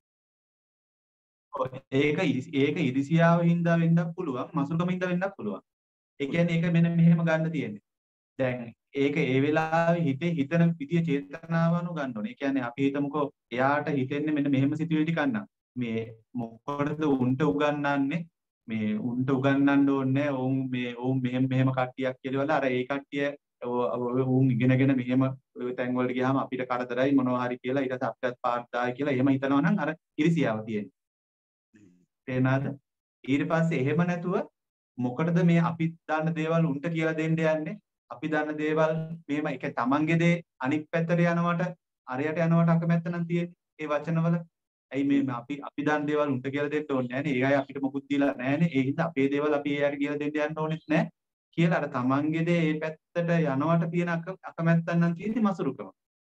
ඒක ඒක ඉරිසියාව හින්දා වෙන්නත් පුළුවන්, මසුරුකම හින්දා වෙන්නත් පුළුවන්. ඒ කියන්නේ ඒක මෙන්න මෙහෙම ගන්න තියෙන්නේ. දැන් ඒක ඒ වෙලාවේ හිතේ හිතන විදිය චේතනාව අනුව ගන්න ඕනේ. ඒ කියන්නේ අපි හිතමුකෝ එයාට හිතෙන්නේ මෙන්න මෙහෙම සිතුවිලි ටිකක් නම් මේ මොකටද උන්ට උගන්වන්නේ? මේ උන්ට උගන්වන්න ඕනේ ඔවුන් මේ ඔවුන් මෙහෙම මෙහෙම කට්ටියක් කියලා අර ඒ කට්ටිය ඔවුන් ඉගෙනගෙන මෙහෙම තැන් වලට ගියාම අපිට කරදරයි මොනවා හරි කියලා ඊට පස්සේ අපිටත් පාඩ දායි කියලා එහෙම හිතනවා නම් අර ඉරිසියාව තියෙන්නේ. තේරෙනවද? ඊට පස්සේ එහෙම නැතුව මොකටද මේ අපි දන්න දේවල් උන්ට කියලා දෙන්න යන්නේ? අපි දන්න දේවල් මෙහෙම එක තමන්ගේ දේ අනිත් පැත්තට යනවට අරයට යනවට අකමැත්ත නම් තියෙන්නේ ඒ වචනවල. ඇයි මේ අපි අපි දන්න දේවල් උන්ට කියලා දෙන්න ඕනේ නැහනේ. ඒ අය අපිට මොකුත් දීලා නැහනේ. ඒ හින්දා අපේ දේවල් අපි ඒ අයට කියලා දෙන්න යන්න ඕනෙත් නැහැ. කියලා අර තමන්ගේ දේ ඒ පැත්තට යනවට තියෙන අකමැත්තක් නම් තියෙන්නේ මසුරුකම.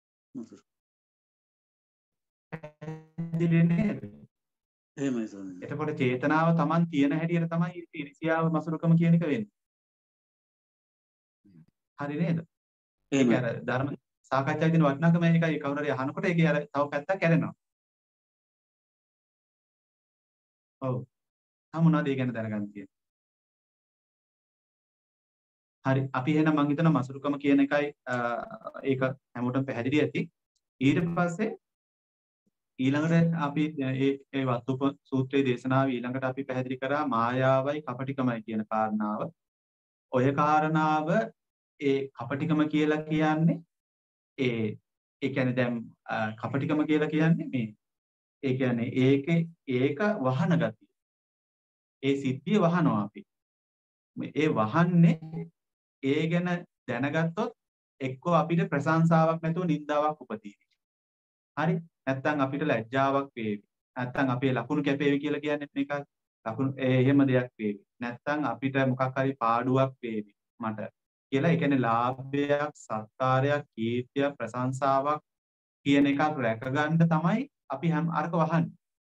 එහෙමයි ස්වාමීනි. එතකොට චේතනාව තමන් තියෙන හැටියට තමයි ඉරිසියාව මසුරුකම කියන එක වෙන්නේ. හරි නේද? ඒක අර ධර්ම සාකච්ඡාවේ තියෙන වටිනාකම මේකයි කවුරු හරි අහනකොට ඒකේ අර තව පැත්තක් ඇරෙනවා. ඔව්. මොනවද ඒ ගැන දැනගන්න තියෙන්නේ? හරි අපි එහෙනම් මම හිතනවා මසුරුකම කියන එකයි ඒක හැමෝටම පැහැදිලි ඇති. ඊට පස්සේ ඊළඟට අපි ඒ ඒ වත්තුප සූත්‍රයේ දේශනාව ඊළඟට අපි පැහැදිලි කරා මායාවයි කපටිකමයි කියන කාරණාව. ඔය කාරණාව ඒ කපටිකම කියලා කියන්නේ ඒ ඒ කියන්නේ දැන් කපටිකම කියලා කියන්නේ මේ ඒ කියන්නේ ඒකේ ඒක වහන ගතිය. ඒ සිද්ධිය වහනවා අපි. ඒ වහන්නේ ඒ ගැන දැනගත්තොත් එක්කෝ අපිට ප්‍රශංසාවක් නැතුව නින්දාවක් උපදින. හරි? නැත්තම් අපිට ලැජ්ජාවක් වේවි. නැත්තම් අපේ ලකුණු කැපේවි කියලා කියන්නේ මේක ලකුණු එහෙම දෙයක් වේවි. නැත්තම් අපිට මොකක් හරි පාඩුවක් වේවි මට කියලා. ඒ කියන්නේ ලාභයක්, සත්කාරයක්, කීර්තියක්, ප්‍රශංසාවක් කියන එකක් රැකගන්න තමයි අපි හැම අරක වහන්නේ.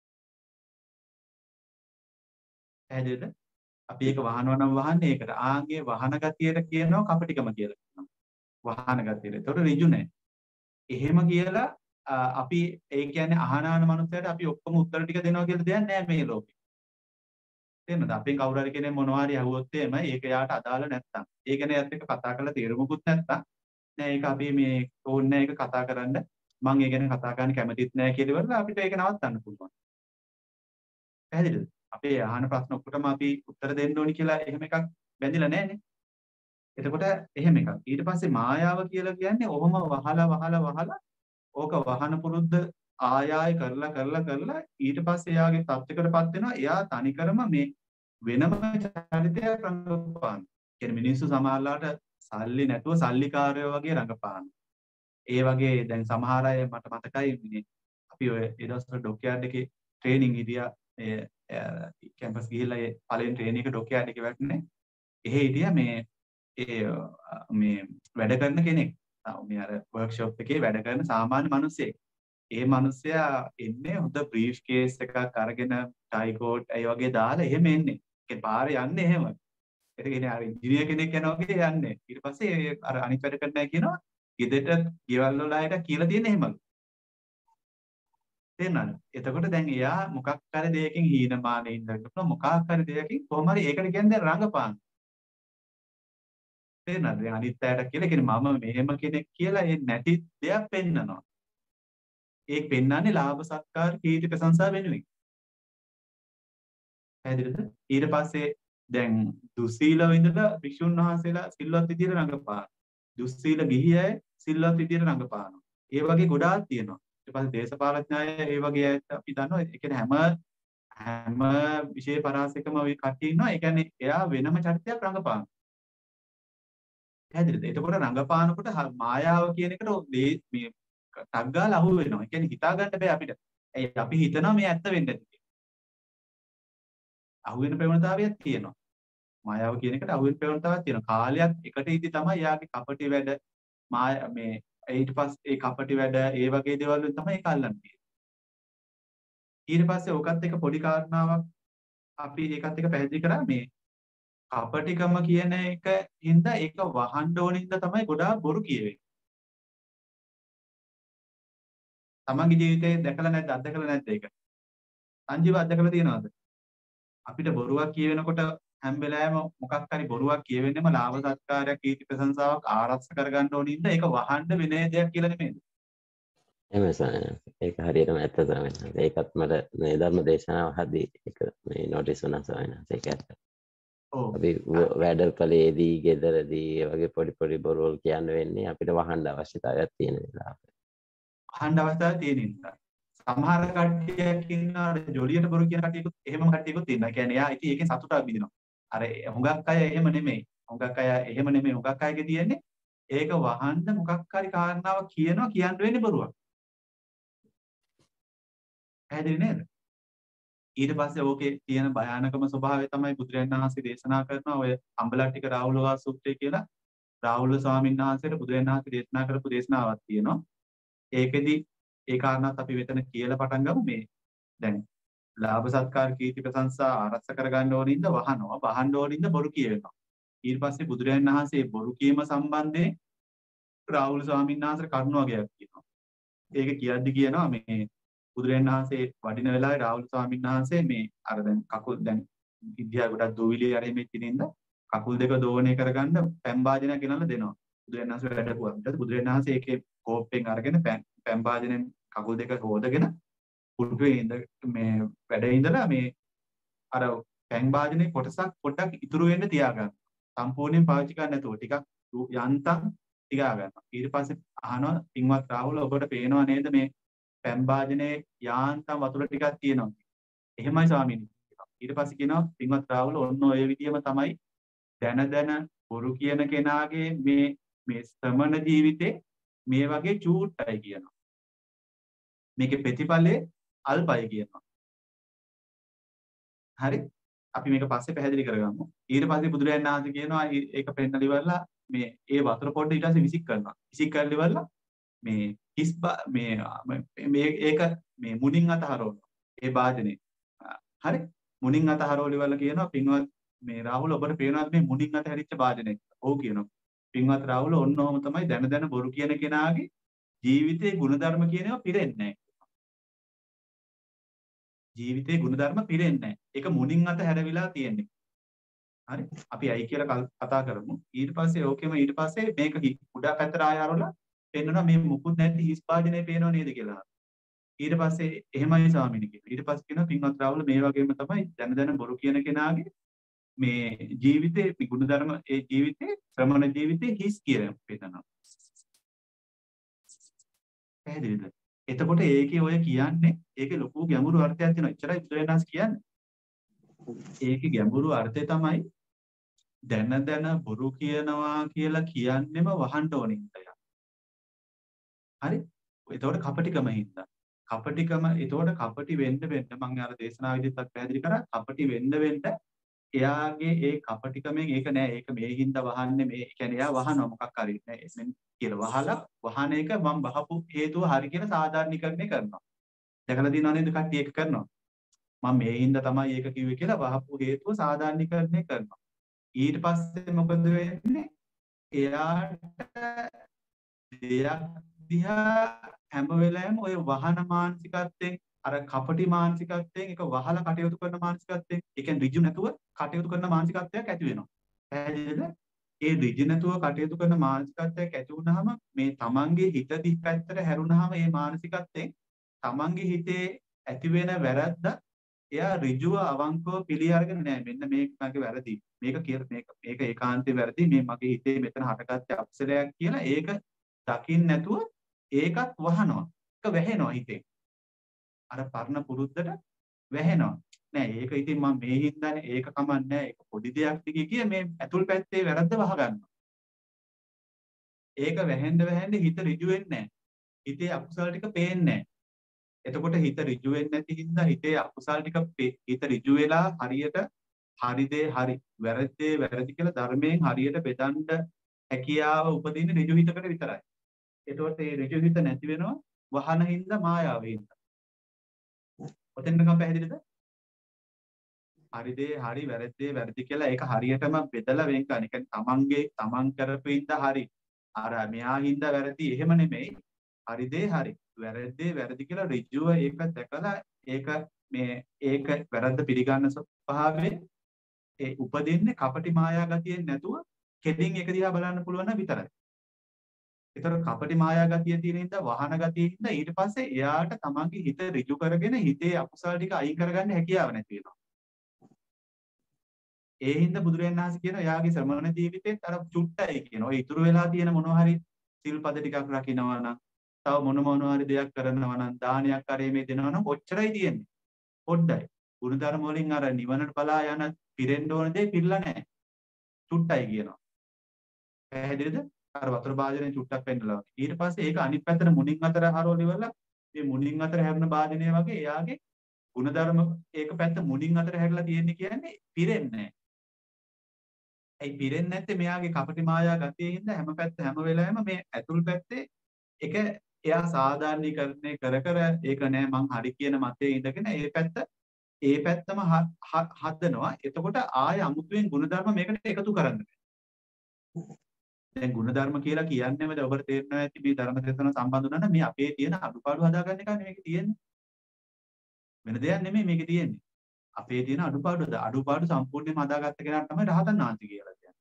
පැහැදිලිද? අපි ඒක වහනවා නම් වහන්නේ ඒකට. ආන්ගේ වහන ගතියට කියනවා කපටිකම කියලා කියනවා. වහන ගතියට. ඒතකොට ඍජු නැහැ. එහෙම කියලා අපි ඒ කියන්නේ අහනාන මනුස්සයට අපි ඔක්කොම උත්තර ටික දෙනවා කියලා දෙයක් නැහැ මේ ලෝකේ. තේරෙනවද? අපෙන් කවුරු හරි කෙනෙක් මොනවා හරි අහුවොත් එහෙම ඒක යාට අදාළ නැත්තම්. ඒ ගැන යත් එක්ක කතා කරලා තේරුමකුත් නැත්තම් නෑ ඒක අපි මේ ඕනේ ඒක කතා කරන්න මම ඒ ගැන කතා කරන්න කැමතිත් නෑ කියලා ඉවරලා අපිට ඒක නවත්තන්න පුළුවන්. පැහැදිලිද? අපේ අහන ප්‍රශ්න ඔක්කොටම අපි උත්තර දෙන්න ඕනි කියලා එහෙම එකක් බැඳිලා නැහැනේ. එතකොට එහෙම එකක්. ඊට පස්සේ මායාව කියලා කියන්නේ ඔහොම වහලා වහලා වහලා ඕක වහන පුරුද්ද ආයාය කරලා කරලා කරලා ඊට පස්සේ එයාගේ තත්ත්වයකටපත් වෙනවා. එයා තනිකරම මේ වෙනම චරිතයක් රඟපාන. කියන්නේ මිනිස්සු සමහරලාට සල්ලි නැතුව සල්ලිකාරයෝ වගේ රඟපාන. ඒ වගේ දැන් සමහර අය මට මතකයි මේ අපි ඔය ඒ දවස්වල ඩොක්යාඩ් එකේ ට්‍රේනින් හිටියා. ඒ කැම්පස් ගිහිල්ලා ඒ පළවෙනි ට්‍රේනින් එක ඩොක්යාඩ් එකේ වැටුනේ. එහෙ හිටියා මේ ඒ මේ වැඩ කරන කෙනෙක්. මේ අර වර්ක්ෂොප් එකේ වැඩ කරන සාමාන්‍ය මිනිස්සෙක්. ඒ මිනිස්සයා එන්නේ හොඳ බ්‍රීෆ් කේස් එකක් අරගෙන ටයි කෝට් ඒ වගේ දාලා එහෙම එන්නේ. ඒ පාරේ යන්නේ එහෙම. ඒක කියන්නේ අර ඉංජිනේර කෙනෙක් යනවා වගේ යන්නේ. ඊට පස්සේ අර අනිත් වැඩ කරන්න කියනවා ගෙදරට ගෙවල් වල අයට කියලා තියෙන එහෙමලු. තේරෙනවද? එතකොට දැන් එයා මොකක් හරි දෙයකින් හීනමානෙ ඉඳලා මොකක් හරි දෙයකින් කොහොම හරි ඒකට කියන්නේ රංගපාන. තේරෙනවද? දැන් අනිත් අයට කියලා කියන්නේ මම මෙහෙම කෙනෙක් කියලා ඒ නැති දෙයක් පෙන්නනවා. ඒක පෙන්වන්නේ ලාභ සත්කාර කීර්ති ප්‍රශංසා වෙනුවෙන්. පැහැදිලිද? ඊට පස්සේ දැන් දුස්සීලව ඉඳලා භික්ෂුන් වහන්සේලා සිල්වත් විදියට රඟපාන. දුස්සීල ගිහි අය සිල්වත් විදියට රඟපානවා. ඒ වගේ ගොඩාක් තියෙනවා. ඊට පස්සේ දේශපාලඥ අය ඒ වගේ අය අපි දන්නවා. ඒ කියන්නේ හැම හැම විශේෂ පරාසයකම ওই කට්ටිය ඉන්නවා. ඒ කියන්නේ එයා වෙනම චරිතයක් රඟපානවා. පැහැදිලිද? එතකොට රඟපානකොට මායාව කියන එකට මේ ටග්ගාලා අහු වෙනවා. ඒ කියන්නේ හිතා ගන්න බෑ අපිට. ඇයි අපි හිතනවා මේ ඇත්ත වෙන්න ඇති කියලා. අහු වෙන ප්‍රවණතාවයක් තියෙනවා. මායාව කියන එකට අහු වෙන ප්‍රවණතාවයක් තියෙනවා. කාලයක් එකට ඉදි තමයි යාගේ කපටි වැඩ මාය මේ ඊට පස්සේ ඒ කපටි වැඩ ඒ වගේ දේවල් වලින් තමයි ඒක අල්ලන්නේ. ඊට පස්සේ ඕකත් එක පොඩි කාරණාවක් අපි ඒකත් එක පැහැදිලි කරා මේ කපටිකම කියන එක හින්දා ඒක වහන්න ඕන හින්දා තමයි ගොඩාක් බොරු කියවෙන්නේ. තමන්ගේ ජීවිතේ දැකලා නැද්ද අත්දැකලා නැද්ද ඒක? සංජීව අත්දැකලා තියෙනවද? අපිට බොරුවක් කියවෙනකොට හැම වෙලාවෙම මොකක් හරි බොරුවක් කියවෙන්නෙම ලාභ සත්කාරයක් කීර්ති ප්‍රශංසාවක් ආරක්ෂා කරගන්න ඕන හින්දා ඒක වහන්න වෙන දෙයක් කියලා නෙමෙයිද? එහෙමයි සර්. ඒක හරියටම ඇත්ත තමයි. ඒකත් මට මේ ධර්ම දේශනාව හදී ඒක මේ නොටිස් වුණා සර්. ඒක ඇත්ත. ඔව්. අපි වැඩපලේදී ගෙදරදී ඒ වගේ පොඩි පොඩි බොරුවල් කියන්න වෙන්නේ අපිට වහන්න අවශ්‍යතාවයක් තියෙන වෙලාවක. වහන්න අවශ්‍යතාවය තියෙන නිසා. සමහර කට්ටියක් ඉන්නවා ජොලියට බොරු කියන කට්ටියකුත් එහෙමම කට්ටියකුත් ඉන්නවා. ඒ කියන්නේ එයා ඉතින් ඒකෙන් සතුටක් විඳිනවා. අර හුඟක් අය එහෙම නෙමෙයි. හුඟක් අය එහෙම නෙමෙයි. හුඟක් අයගේ තියෙන්නේ ඒක වහන්න මොකක් හරි කාරණාවක් කියනවා කියන්න වෙන්නේ බොරුවක්. පැහැදිලි නේද? ඊට පස්සේ ඕකේ තියෙන භයානකම ස්වභාවය තමයි බුදුරජාණන් වහන්සේ දේශනා කරන ඔය අම්බලට්ටික රාහුලවා සූත්‍රය කියලා රාහුල ස්වාමීන් වහන්සේට බුදුරජාණන් වහන්සේ දේශනා කරපු දේශනාවක් තියෙනවා. ඒකෙදි ඒ කාරණාත් අපි මෙතන කියලා පටන් ගමු. මේ දැන් ලාභ සත්කාර කීර්ති ප්‍රශංසා ආරක්ෂා කරගන්න ඕනින්ද වහනවා, වහන්න ඕනින්ද බොරු කියවෙනවා. ඊට පස්සේ බුදුරජාණන් වහන්සේ බොරු කීම සම්බන්ධයෙන් රාහුල ස්වාමීන් වහන්සේ කරුණ වගේක් කියනවා. ඒක කියද්දි කියනවා මේ බුදුරජාණන් වහන්සේ වඩින වෙලාවේ රාහුල ස්වාමීන් වහන්සේ මේ අර දැන් කකුල් දැන් විද්‍යාව ගොඩක් දූවිලි අර මේ තිනින්ද කකුල් දෙක දෝවණය කරගන්න පැන් භාජනයක් ගෙනල්ලා දෙනවා. බුදුරජාණන් වහන්සේ වැඩකුවා. ඊට බුදුරජාණන් වහන්සේ ඒකේ කෝප්පෙන් අරගෙන පැන් පැන් භාජනෙන් කකුල් දෙක හොදගෙන පුටුවේ ඉඳ මේ වැඩ ඉඳලා මේ අර පැන් භාජනේ කොටසක් පොඩ්ඩක් ඉතුරු වෙන්න තියාගන්න. සම්පූර්ණයෙන් පාවිච්චි කරන්න නැතුව ටිකක් යන්තම් තියා ගන්නවා. ඊට පස්සේ අහනවා පින්වත් රාහුල ඔබට පේනව නේද මේ පැන් භාජනේ යාන්තම් වතුර ටිකක් තියෙනවා. එහෙමයි ස්වාමීනි. ඊට පස්සේ කියනවා පින්වත් රාහුල ඔන්න ඔය විදියම තමයි දැන දැන බොරු කියන කෙනාගේ මේ මේ ශ්‍රමණ ජීවිතේ මේ වගේ චූට්ටයි කියනවා. මේකේ ප්‍රතිඵලේ අල්පයි කියනවා. හරි? අපි මේක පස්සේ පැහැදිලි කරගමු. ඊට පස්සේ බුදුරජාණන් වහන්සේ කියනවා ඒක පෙන්නලි ඉවරලා මේ ඒ වතුර පොඩ්ඩ ඊට පස්සේ විසික් කරනවා. විසික් කරලි ඉවරලා මේ හිස් මේ මේ ඒක මේ මුණින් අත හරවනවා. ඒ වාදනේ. හරි? මුණින් අත හරවලි ඉවරලා කියනවා පින්වත් මේ රාහුල ඔබට පේනවාද මේ මුණින් අත හැරිච්ච වාදනේ? ඔව් කියනවා. පින්වත් රාහුල ඔන්න ඔහම තමයි දැන දැන බොරු කියන කෙනාගේ ජීවිතේ ගුණධර්ම කියනවා පිරෙන්නේ නැහැ. ජීවිතේ ගුණධර්ම පිරෙන්නේ නැහැ. ඒක මුණින් අත හැරවිලා තියෙන්නේ. හරි? අපි අයි කියලා කතා කරමු. ඊට පස්සේ ඕකෙම ඊට පස්සේ මේක උඩා පැත්තට ආය ආරවලා පෙන්නනවා මේ මුකුත් නැති හිස් වාදනේ පේනව නේද කියලා. ඊට පස්සේ එහෙමයි ස්වාමීනි කියනවා. ඊට පස්සේ කියනවා පින්වත් රාහුල මේ වගේම තමයි දැන දැන බොරු කියන කෙනාගේ මේ ජීවිතේ ගුණධර්ම ඒ ජීවිතේ ශ්‍රමණ ජීවිතේ හිස් කියලා පෙන්නනවා. පැහැදිලිද? එතකොට ඒකේ ඔය කියන්නේ ඒකේ ලොකු ගැඹුරු අර්ථයක් තියෙනවා. එච්චරයි බුදුරජාණන් කියන්නේ. ඒකේ ගැඹුරු අර්ථය තමයි දැන දැන බොරු කියනවා කියලා කියන්නෙම වහන්න ඕනේ හින්දා. හරි? එතකොට කපටිකම හින්දා. කපටිකම එතකොට කපටි වෙන්න වෙන්න මම අර දේශනාවෙදිත් පැහැදිලි කරා කපටි වෙන්න වෙන්න එයාගේ ඒ කපටිකමෙන් ඒක නෑ ඒක මේ හින්දා වහන්නේ මේ කියන්නේ එයා වහනවා මොකක් හරි නෑ එතෙන් කියලා වහලා වහන එක මම වහපු හේතුව හරි කියලා සාධාරණීකරණය කරනවා. දැකලා තියෙනව නේද කට්ටිය ඒක කරනවා. මම මේ හින්දා තමයි ඒක කිව්වේ කියලා වහපු හේතුව සාධාරණීකරණය කරනවා. ඊට පස්සේ මොකද වෙන්නේ? එයාට දෙයක් දිහා හැම වෙලාවෙම ඔය වහන මානසිකත්වයෙන් අර කපටි මානසිකත්වයෙන් ඒක වහලා කටයුතු කරන මානසිකත්වයෙන් ඒ කියන්නේ ඍජු නැතුව කටයුතු කරන මානසිකත්වයක් ඇති වෙනවා. පැහැදිලිද? ඒ ඍජු නැතුව කටයුතු කරන මානසිකත්වයක් ඇති වුනහම මේ තමන්ගේ හිත දික් පැත්තට හැරුණාම මේ මානසිකත්වයෙන් තමන්ගේ හිතේ ඇති වෙන වැරද්ද එයා ඍජුව අවංකව පිළි අරගෙන නෑ මෙන්න මේක මගේ වැරදි. මේක කියලා මේක මේක ඒකාන්තේ වැරදි. මේ මගේ හිතේ මෙතන හටගත්ත අපසලයක් කියලා ඒක දකින්න නැතුව ඒකත් වහනවා. ඒක වැහෙනවා හිතේ. අර පරණ පුරුද්දට වැහෙනවා. නෑ ඒක ඉතින් මම මේ හින්දානේ ඒක කමන්නේ ඒක පොඩි දෙයක් ටික කිය මේ ඇතුල් පැත්තේ වැරද්ද වහගන්නවා. ඒක වැහෙන්න වැහෙන්න හිත ඍජු වෙන්නේ නෑ. හිතේ අකුසල ටික පේන්නේ නෑ. එතකොට හිත ඍජු වෙන්නේ නැති හින්දා හිතේ අකුසල ටික හිත ඍජු වෙලා හරියට හරි දේ හරි වැරදි දේ වැරදි කියලා ධර්මයෙන් හරියට බෙදන්න හැකියාව උපදින්නේ ඍජු හිතකට විතරයි. එතකොට මේ ඍජු හිත නැති වෙනවා වහන හින්දා මායාවෙ හින්දා. ඔතෙන්කම් පැහැදිලිද? හරි දේ හරි වැරදි දේ වැරදි කියලා ඒක හරියටම බෙදලා වෙන් කරන. ඒ කියන්නේ තමන්ගේ තමන් කරපු හින්දා හරි. අර මෙහා හින්දා වැරදි එහෙම නෙමෙයි. හරි දේ හරි. වැරදි දේ වැරදි කියලා ඍජුව ඒක දැකලා ඒක මේ ඒක වැරද්ද පිළිගන්න ස්වභාවයෙන් ඒ උපදින්නේ කපටි මායා ගතියෙන් නැතුව කෙලින් එක දිහා බලන්න පුළුවන් නම් විතරයි. ඒතර කපටි මායා ගතිය තියෙන හින්දා වහන ගතිය හින්දා ඊට පස්සේ එයාට තමන්ගේ හිත ඍජු කරගෙන හිතේ අකුසල ටික අයින් කරගන්න හැකියාව නැති වෙනවා. ඒ හින්දා බුදුරජාණන් වහන්සේ කියන එයාගේ ශ්‍රමණ ජීවිතේත් අර චුට්ටයි කියන. ඔය ඉතුරු වෙලා තියෙන මොනවා හරි සිල්පද ටිකක් රකින්නවා නම් තව මොන මොනවා හරි දෙයක් කරනවා නම් දානයක් කරේ මේ දෙනවා නම් ඔච්චරයි තියෙන්නේ. පොඩ්ඩයි. ගුණධර්ම වලින් අර නිවනට බලා යන පිරෙන්න ඕන දේ පිරලා නැහැ. චුට්ටයි කියනවා. පැහැදිලිද? අර වතුර භාජනයේ චුට්ටක් පෙන්නලා. ඊට පස්සේ ඒක අනිත් පැත්තට මුණින් අතර හරවල ඉවරලා මේ මුණින් අතර හැරෙන භාජනය වගේ එයාගේ ಗುಣධර්ම ඒක පැත්ත මුණින් අතර හැරිලා තියෙන්නේ කියන්නේ පිරෙන්නේ නැහැ. ඒ පිරෙන්නේ නැත්තේ මෙයාගේ කපටි මායා ගතියේ හින්දා හැම පැත්ත හැම වෙලාවෙම මේ ඇතුල් පැත්තේ එක එයා සාධාරණීකරණය කර කර ඒක නෑ මං හරි කියන මතයේ ඉඳගෙන ඒ පැත්ත ඒ පැත්තම හදනවා. එතකොට ආය අමුතුවෙන් ಗುಣධර්ම මේකට එකතු කරන්න බෑ. දැන් ಗುಣධර්ම කියලා කියන්නේම දැන් ඔබට තේරෙනවා ඇති මේ ධර්ම දේශන සම්බන්ධ වුණා නම් මේ අපේ තියෙන අඩුපාඩු හදාගන්න එක නෙමෙයි මේකේ තියෙන්නේ. වෙන දෙයක් නෙමෙයි මේකේ තියෙන්නේ. අපේ තියෙන අඩුපාඩු අඩුපාඩු සම්පූර්ණයෙන්ම හදාගත්ත කෙනා තමයි රහතන් වහන්සේ කියලා කියන්නේ.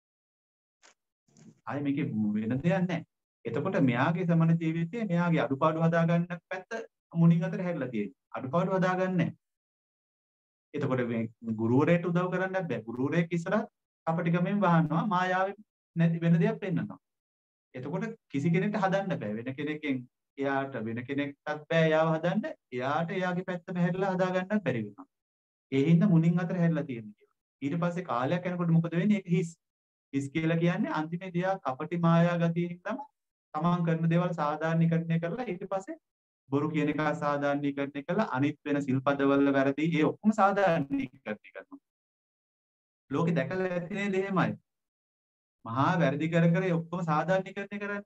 ආයේ මේකේ වෙන දෙයක් නැහැ. එතකොට මෙයාගේ සමන ජීවිතයේ මෙයාගේ අඩුපාඩු හදාගන්න පැත්ත මුණින් අතර හැරිලා තියෙනවා. අඩුපාඩු හදාගන්නේ නැහැ. එතකොට මේ ගුරුවරයෙක් උදව් කරන්නත් බෑ. ගුරුවරයෙක් ඉස්සරහ අපටිකමෙන් වහනවා මායාවෙන් නැති වෙන දෙයක් පෙන්නනවා. එතකොට කිසි කෙනෙක්ට හදන්න බෑ. වෙන කෙනෙක්ගෙන් එයාට වෙන කෙනෙක්ටත් බෑ එයාව හදන්න. එයාට එයාගේ පැත්ත පැහැරලා හදාගන්නත් බැරි වෙනවා. ඒ හින්දා මුණින් අතර හැරිලා තියෙනවා. ඊට පස්සේ කාලයක් යනකොට මොකද වෙන්නේ? ඒක හිස්. හිස් කියලා කියන්නේ අන්තිමේදී එයා කපටි මායා ගතියෙන් තමයි තමන් කරන දේවල් සාධාරණීකරණය කරලා ඊට පස්සේ බොරු කියන එක සාධාරණීකරණය කරලා අනිත් වෙන සිල්පදවල වැරදි ඒ ඔක්කොම සාධාරණීකරණය කරනවා. ලෝකෙ දැකලා ඇති නේද එහෙමයි? මහා වැරදි කර කර ඒ ඔක්කොම සාධාරණීකරණය කරන්නේ.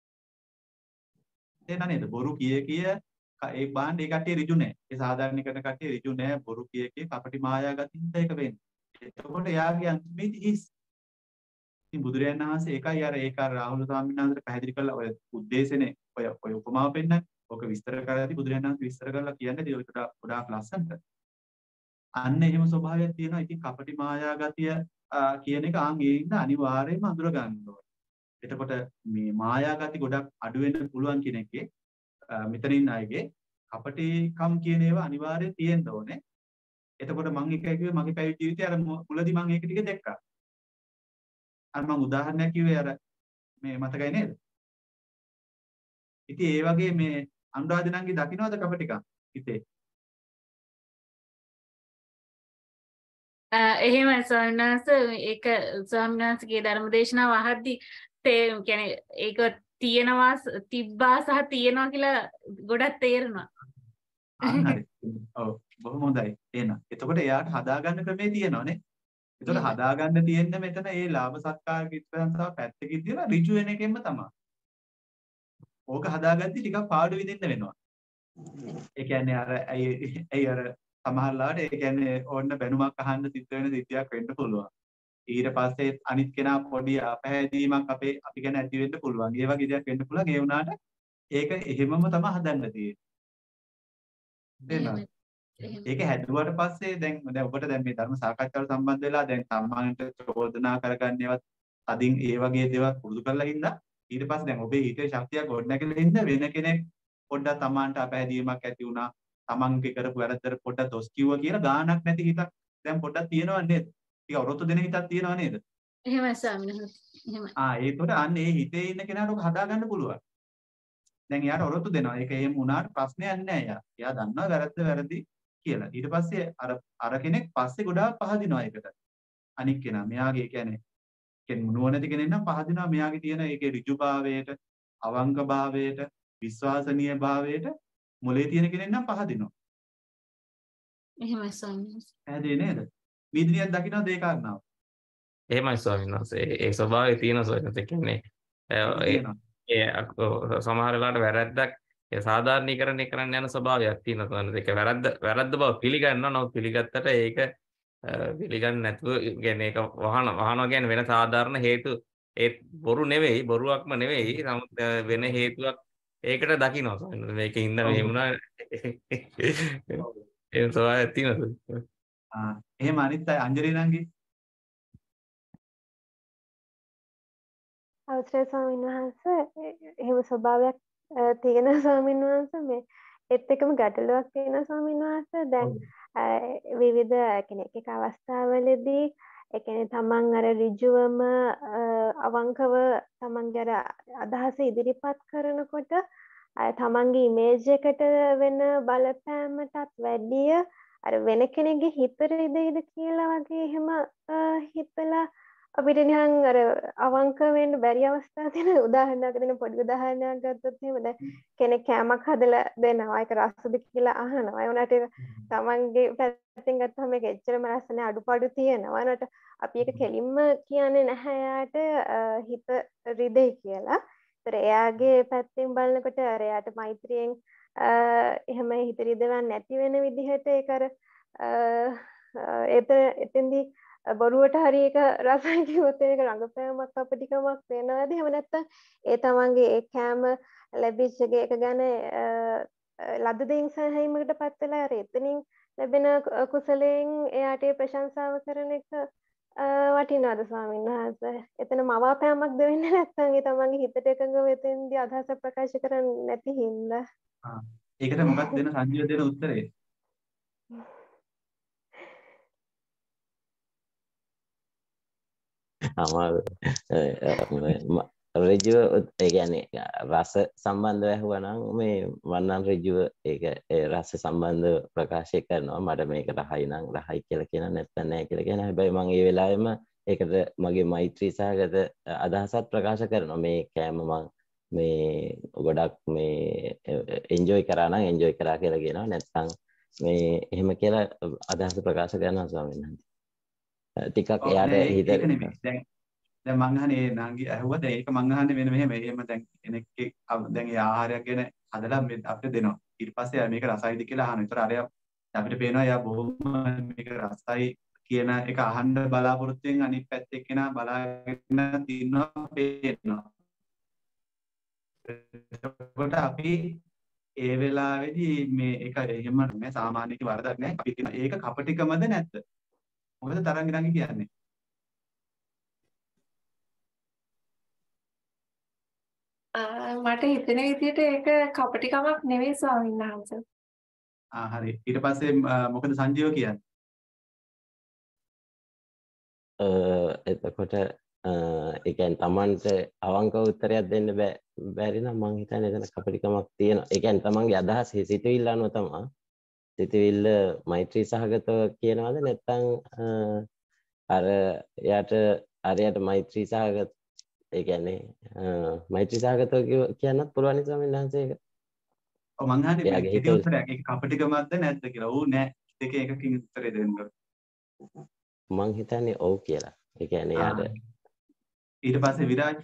තේන නේද? බොරු කිය කිය ඒ බාන්න ඒ කට්ටිය ඍජු නැහැ. ඒ සාධාරණීකරණ කට්ටිය ඍජු නැහැ. බොරු කිය කිය කපටි මායා ගතියින්ද ඒක වෙන්නේ. එතකොට එයාගේ අන්තිමේදී හිස්. ඉතින් බුදුරජාණන් වහන්සේ ඒකයි අර ඒක රාහුල ස්වාමීන් වහන්සේට පැහැදිලි කළා ඔය උද්දේශනේ ඔය ඔය උපමාව පෙන්නන්නේ. ඕක විස්තර කරලාදී බුදුරජාණන් වහන්සේ විස්තර කරලා කියන්නේ ඒක ගොඩාක් ලස්සනට. අන්න එහෙම ස්වභාවයක් තියෙනවා. ඉතින් කපටි මායා ගතිය කියන එක ආන් ඒ ඉන්න අනිවාර්යයෙන්ම අඳුර ගන්න ඕනේ. එතකොට මේ මායා ගති ගොඩක් අඩු වෙන්න පුළුවන් කෙනෙක්ගේ මෙතනින් අයගේ කපටිකම් කියන ඒවා අනිවාර්යයෙන් තියෙන්න ඕනේ. එතකොට මම එකයි කිව්වේ මගේ පැවිදි ජීවිතේ අර මුලදී මම ඒක ටික දැක්කා. අර මම උදාහරණයක් කිව්වේ අර මේ මතකයි නේද? ඉතින් ඒ වගේ මේ අනුරාධනංගි දකින්නවද කපටිකම් හිතේ? එහෙම ස්වාමීන් වහන්සේ ඒක ස්වාමීන් වහන්සේගේ ධර්මදේශනාව අහද්දී තේ කියන්නේ ඒක තියෙනවා තිබ්බා සහ තියෙනවා කියලා ගොඩක් තේරෙනවා. අන්න හරි. ඔව් බොහොම හොඳයි. එහෙනම් එතකොට එයාට හදාගන්න ක්‍රමේ තියෙනවනේ. එතකොට හදාගන්න තියෙන්නේ මෙතන ඒ ලාභ සත්කාර කිත්පන්සාව පැත්තකින් තියලා ඍජු වෙන එකෙන්ම තමයි. ඕක හදාගද්දි ටිකක් පාඩු විදින්න වෙනවා. ඒ කියන්නේ අර ඇයි ඇයි අර සමහරලාට ඒ කියන්නේ ඕන්න බැනුමක් අහන්න සිද්ධ වෙන සිද්ධියක් වෙන්න පුළුවන්. ඊට පස්සේ අනිත් කෙනා පොඩි අපහැදීමක් අපේ අපි ගැන ඇති වෙන්න පුළුවන්. ඒ වගේ දෙයක් වෙන්න පුළුවන්. ඒ වුණාට ඒක එහෙමම තමයි හදන්න තියෙන්නේ. ඒක හැදුවට පස්සේ දැන් දැන් ඔබට දැන් මේ ධර්ම සාකච්ඡාවට සම්බන්ධ වෙලා දැන් සම්මානට චෝදනා කරගන්නේවත් අදින් ඒ වගේ දේවල් පුරුදු කරලා හින්දා ඊට පස්සේ දැන් ඔබේ හිතේ ශක්තියක් ගොඩනැගිලා හින්දා වෙන කෙනෙක් පොඩ්ඩක් Tamanට අපහැදීමක් ඇති වුණා. තමන්ගේ කරපු වැරද්දට පොඩ්ඩක් දොස් කිව්වා කියලා ගාණක් නැති හිතක් දැන් පොඩ්ඩක් තියෙනව නේද? ටික ඔරොත්තු දෙන හිතක් තියෙනව නේද? එහෙමයි ස්වාමීන් වහන්සේ. එහෙමයි. ආ ඒකට අන්න ඒ හිතේ ඉන්න කෙනාට ඔක හදාගන්න පුළුවන්. දැන් එයාට ඔරොත්තු දෙනවා. ඒක එහෙම වුණාට ප්‍රශ්නයක් නැහැ එයා. එයා දන්නවා වැරද්ද වැරදි කියලා. ඊට පස්සේ අර අර කෙනෙක් පස්සේ ගොඩාක් පහදිනවා ඒකට. අනික් කෙනා මෙයාගේ කියන්නේ කියන්නේ නුවණැති කෙනෙක් නම් පහදිනවා මෙයාගේ තියෙන ඒකේ ඍජුභාවයට, අවංකභාවයට, විශ්වාසනීයභාවයට මොලේ තියෙන කෙනෙක් නම් පහදිනවා. එහෙමයි ස්වාමීන් වහන්සේ. පැහැදිලි නේද? වීදිනියක් දකින්නද ඒ කාරණාව? එහෙමයි ස්වාමීන් වහන්සේ. ඒ ස්වභාවය තියෙන ස්වාමීන් වහන්සේ කියන්නේ ඒ සමහර වෙලාවට වැරද්දක් ඒ සාධාරණීකරණය කරන්න යන ස්වභාවයක් තියෙනවා ස්වාමීන් වහන්සේ. ඒක වැරද්ද වැරද්ද බව පිළිගන්නවා. නමුත් පිළිගත්තට ඒක පිළිගන්නේ නැතුව කියන්නේ ඒක වහන වහනවා කියන්නේ වෙන සාධාරණ හේතු ඒ බොරු නෙවෙයි බොරුවක්ම නෙවෙයි. නමුත් වෙන හේතුවක් ඒකට දකින්නවා ස්වාමීන් වහන්සේ. මේකෙන් ඉඳ මෙහෙම වුණා. ඒ ස්වභාවයක් තියෙනවා. ආ එහෙම අනිත් අය අංජලි නංගි අවසරයි ස්වාමීන් වහන්සේ එහෙම ස්වභාවයක් තියෙන ස්වාමීන් වහන්සේ මේ ඒත් එකම ගැටලුවක් තියෙන ස්වාමීන් වහන්සේ දැන් විවිධ කෙනෙක් එක අවස්ථාවලදී ඒ කියන්නේ තමන් අර ඍජුවම අවංකව තමන්ගේ අර අදහස ඉදිරිපත් කරනකොට තමන්ගේ ඉමේජ් එකට වෙන බලපෑමටත් වැඩිය අර වෙන කෙනෙක්ගේ හිතට ඉදෙයිද කියලා වගේ එහෙම හිතලා අපිට නිකන් අර අවංක වෙන්න බැරි අවස්ථා තියෙන උදාහරණයක් දෙන්න පොඩි උදාහරණයක් ගත්තොත් එහෙම දැන් කෙනෙක් කෑමක් හදලා දෙනවා ඒක රසද කියලා අහනවා ඒ වුණාට ඒක තමන්ගේ පැත්තෙන් ගත්තම මේක එච්චරම රස නැහැ අඩුපාඩු තියෙනවා නේද අපි ඒක කෙලින්ම කියන්නේ නැහැ යාට හිත රිදෙයි කියලා. ඒතර එයාගේ පැත්තෙන් බලනකොට අර එයාට මෛත්‍රියෙන් එහෙම හිත රිදවන්නේ නැති වෙන විදිහට ඒක අර එතෙන්දී බොරුවට හරි එක රසයි කිව්වොත් ඒක රඟපෑමක් අපටිකමක් වෙනවද එහෙම නැත්නම් ඒ තමන්ගේ ඒ කෑම ලැබිච්ච එක ගැන ලද්ද දෙයින් සෑහීමකට පත් වෙලා අර එතනින් ලැබෙන කුසලයෙන් එයාට ප්‍රශංසාව කරන එක වටිනවද ස්වාමීන් වහන්සේ? එතන මවාපෑමක්ද වෙන්නේ නැත්නම් ඒ තමන්ගේ හිතට එකඟ වෙතෙන්දී අදහස ප්‍රකාශ කරන්නේ නැති හින්දා? ආ ඒකට මොකක්ද දෙන සංජීව දෙන උත්තරේ? අමාරු ඍජුව ඒ කියන්නේ රස සම්බන්ධව ඇහුවා නම් මේ වන්නම් ඍජුව ඒක රස සම්බන්ධව ප්‍රකාශ කරනවා මට මේක රහයි නම් රහයි කියලා කියන නැත්නම් නැහැ කියලා කියන හැබැයි මම ඒ වෙලාවෙම ඒකට මගේ මෛත්‍රී සහගත අදහසක් ප්‍රකාශ කරනවා මේ කෑම මම මේ ගොඩක් මේ එන්ජොයි කරා නම් එන්ජොයි කරා කියලා කියනවා නැත්නම් මේ එහෙම කියලා අදහස ප්‍රකාශ කරනවා ස්වාමීන් වහන්සේ. ටිකක් එයාට හිත ඒක නෙමෙයි. දැන් දැන් මං අහන්නේ නාංගි ඇහුවා දැන් ඒක මං අහන්නේ මෙන්න මෙහෙම එහෙම දැන් කෙනෙක්ගේ දැන් ඒ ආහාරයක් ගැන හදලා අපිට දෙනවා. ඊට පස්සේ මේක රසයිද කියලා අහනවා. ඒතර අරයා අපිට පේනවා එයා බොහොම මේක රසයි කියන එක අහන්න බලාපොරොත්තුෙන් අනිත් පැත්තේ කෙනා බලාගෙන ඉන්නවා පේනවා. එතකොට අපි ඒ වෙලාවේදී මේ ඒක එහෙම නෑ සාමාන්‍ය වරදක් නෑ. අපි කියන ඒක කපටිකමද නැද්ද? මොකද තරංග රංගි කියන්නේ? මට හිතෙන විදිහට ඒක කපටිකමක් නෙවෙයි ස්වාමීන් වහන්සේ. ආ හරි. ඊට පස්සේ මොකද සංජීව කියන්නේ? එතකොට ඒ කියන්නේ Tamanට අවංක උත්තරයක් දෙන්න බැරි නම් මං හිතන්නේ එතන කපටිකමක් තියෙනවා. ඒ කියන්නේ Tamanගේ අදහස් හිතවිල්ල අනුව තමයි. හිතවිල්ල මෛත්‍රී සහගතව කියනවාද නැත්නම් අර එයාට අරයට මෛත්‍රී සහගත ඒ කියන්නේ මෛත්‍රී සහගතව කියන්නත් පුළුවන් නේ ස්වාමීන් වහන්සේ ඒක. ඔව් මං අහන්නේ ඒක උත්තරයක්. ඒක කපටිකමක්ද නැද්ද කියලා. ඔව් නෑ. දෙකේ එකකින් උත්තරේ දෙන්න. මං හිතන්නේ ඔව් කියලා. ඒ කියන්නේ යාට ඊට පස්සේ විරාජ්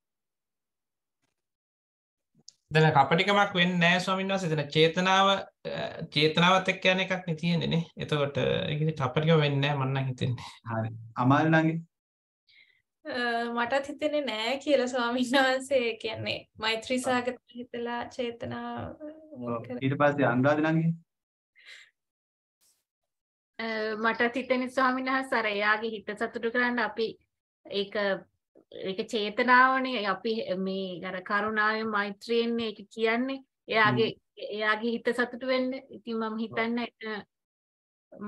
දැන් කපටිකමක් වෙන්නේ නැහැ ස්වාමීන් වහන්සේ. දැන් චේතනාව චේතනාවත් එක්ක යන එකක් නේ තියෙන්නේ නේ. එතකොට ඒකේ කපටිකම වෙන්නේ නැහැ මම නම් හිතන්නේ. හරි. අමාල් නංගි මටත් හිතෙන්නේ නැහැ කියලා ස්වාමීන් වහන්සේ කියන්නේ මෛත්‍රී සහගත හිතලා චේතනාව ඊට පස්සේ අනුරාධ නංගි මටත් හිතෙන්නේ ස්වාමීන් වහන්සේ අර එයාගේ හිත සතුටු කරන්න අපි ඒක ඒක චේතනාවනේ අපි මේ අර කරුණාවෙන් මෛත්‍රියෙන් ඒක කියන්නේ එයාගේ එයාගේ හිත සතුටු වෙන්න. ඉතින් මම හිතන්නේ මම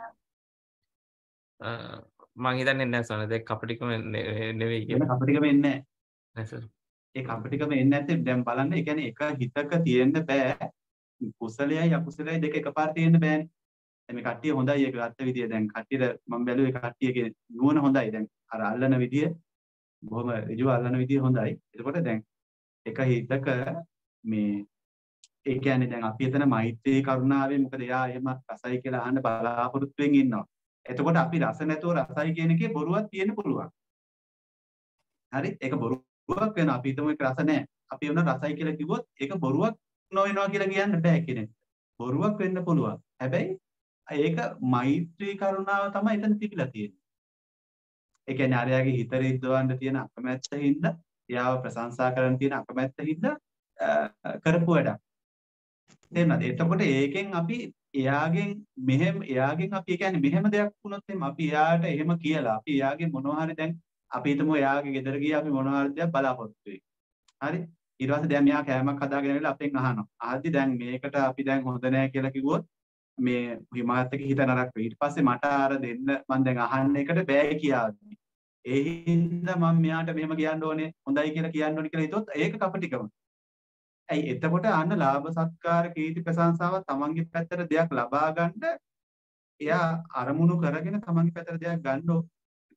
මං හිතන්නේ නැහැ සෝන දෙක කපටිකම නෙවෙයි කියලා. කපටිකම එන්නේ නැහැ. ඒ කපටිකම එන්නේ නැත්නම් දැන් බලන්න ඒ කියන්නේ එක හිතක තියෙන්න බෑ. කුසලයයි අකුසලයයි දෙක එකපාර තියෙන්න බෑනේ. දැන් මේ කට්ටිය හොඳයි ඒක ගත්ත විදිය දැන් කට්ටියට මම බැලුවේ කට්ටියගේ නුවණ හොඳයි. දැන් අර අල්ලන විදිය බොහොම ඍජුව අල්ලන විදිය හොඳයි. එතකොට දැන් එක හිතක මේ ඒ කියන්නේ දැන් අපි එතන මෛත්‍රී කරුණාවෙන් මොකද එයා එහෙම රසයි කියලා අහන්න බලාපොරොත්තුෙන් ඉන්නවා. එතකොට අපි රස නැතුව රසයි කියන එකේ බොරුවක් තියෙන්න පුළුවන්. හරි? ඒක බොරුවක් වෙනවා. අපි හිතමු ඒක රස නැහැ. අපි වුණ රසයි කියලා කිව්වොත් ඒක බොරුවක් නොවෙනවා කියලා කියන්න බෑ කෙනෙක්. බොරුවක් වෙන්න පුළුවන්. හැබැයි ඒක මෛත්‍රී කරුණාව තමයි එතන තිබිලා තියෙන්නේ. ඒ කියන්නේ ආර්යයාගේ හිත රිද්දවන්න තියෙන අකමැත්ත හින්දා, එයාව ප්‍රශංසා කරන්න තියෙන අකමැත්ත හින්දා කරපු වැඩක්. තේරුණාද? එතකොට ඒකෙන් අපි එයාගෙන් මෙහෙම එයාගෙන් අපි කියන්නේ මෙහෙම දෙයක් වුණොත් එහෙනම් අපි එයාට එහෙම කියලා අපි එයාගේ මොනවා හරි දැන් අපි හිතමු එයාගේ ගෙදර ගියා අපි මොනවා හරි දෙයක් බලාපොරොත්තු වෙයි. හරි? ඊට පස්සේ දැන් මෙයා කෑමක් හදාගෙන ඇවිල්ලා අපෙන් අහනවා. අහද්දි දැන් මේකට අපි දැන් හොඳ නැහැ කියලා කිව්වොත් මේ හිමාත් එක්ක හිත නරක වෙයි. ඊට පස්සේ මට අර දෙන්න මම දැන් අහන්න එකට බෑ කියාවි. ඒ හින්දා මම මෙයාට මෙහෙම කියන්න ඕනේ හොඳයි කියලා කියන්න ඕනේ කියලා හිතුවොත් ඒක කපටිකම. ඇයි එතකොට අන්න ලාභ සත්කාර කීර්ති ප්‍රශංසාව තමන්ගේ පැත්තට දෙයක් ලබා ගන්න එයා අරමුණු කරගෙන තමන්ගේ පැත්තට දෙයක් ගන්න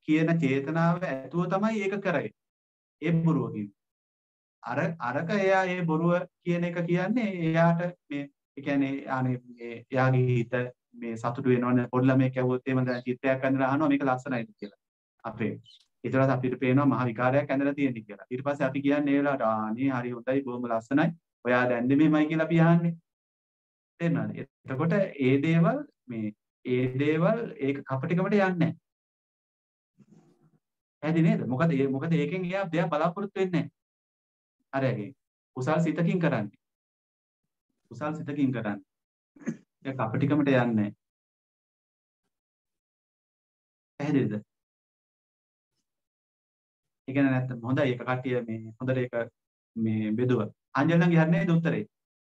කියන චේතනාව ඇතුව තමයි ඒක කරේ. ඒ බොරුව කියන්නේ. අර අරක එයා ඒ බොරුව කියන එක කියන්නේ එයාට මේ ඒ කියන්නේ අනේ මේ එයාගේ හිත මේ සතුටු වෙනවනේ පොඩි ළමයෙක් ඇහුවොත් එහෙම දැන් චිත්‍රයක් අඳලා අහනවා මේක ලස්සනයිද කියලා. අපේ ඊට පස්සේ අපිට පේනවා මහ විකාරයක් ඇඳලා තියෙන්නේ කියලා. ඊට පස්සේ අපි කියන්නේ ඒ වෙලාවට ආනේ හරි හොඳයි බොහොම ලස්සනයි. ඔයා දැන් මෙහෙමයි කියලා අපි අහන්නේ. තේරුණාද? එතකොට ඒ දේවල් මේ ඒ දේවල් ඒක කපටිකමට යන්නේ නැහැ. ඇයි නේද? මොකද ඒ මොකද ඒකෙන් එයා දෙයක් බලාපොරොත්තු වෙන්නේ නැහැ. අරගේ කුසල් සිතකින් කරන්නේ. කුසල් සිතකින් කරන්නේ. ඒක කපටිකමට යන්නේ නැහැ. පැහැදිලිද? ඒ කියන්නේ නැත්තම් හොඳයි ඒක කට්ටිය මේ හොඳට ඒක මේ බෙදුවා. අංජලන්ගේ හරිය නේද උත්තරේ?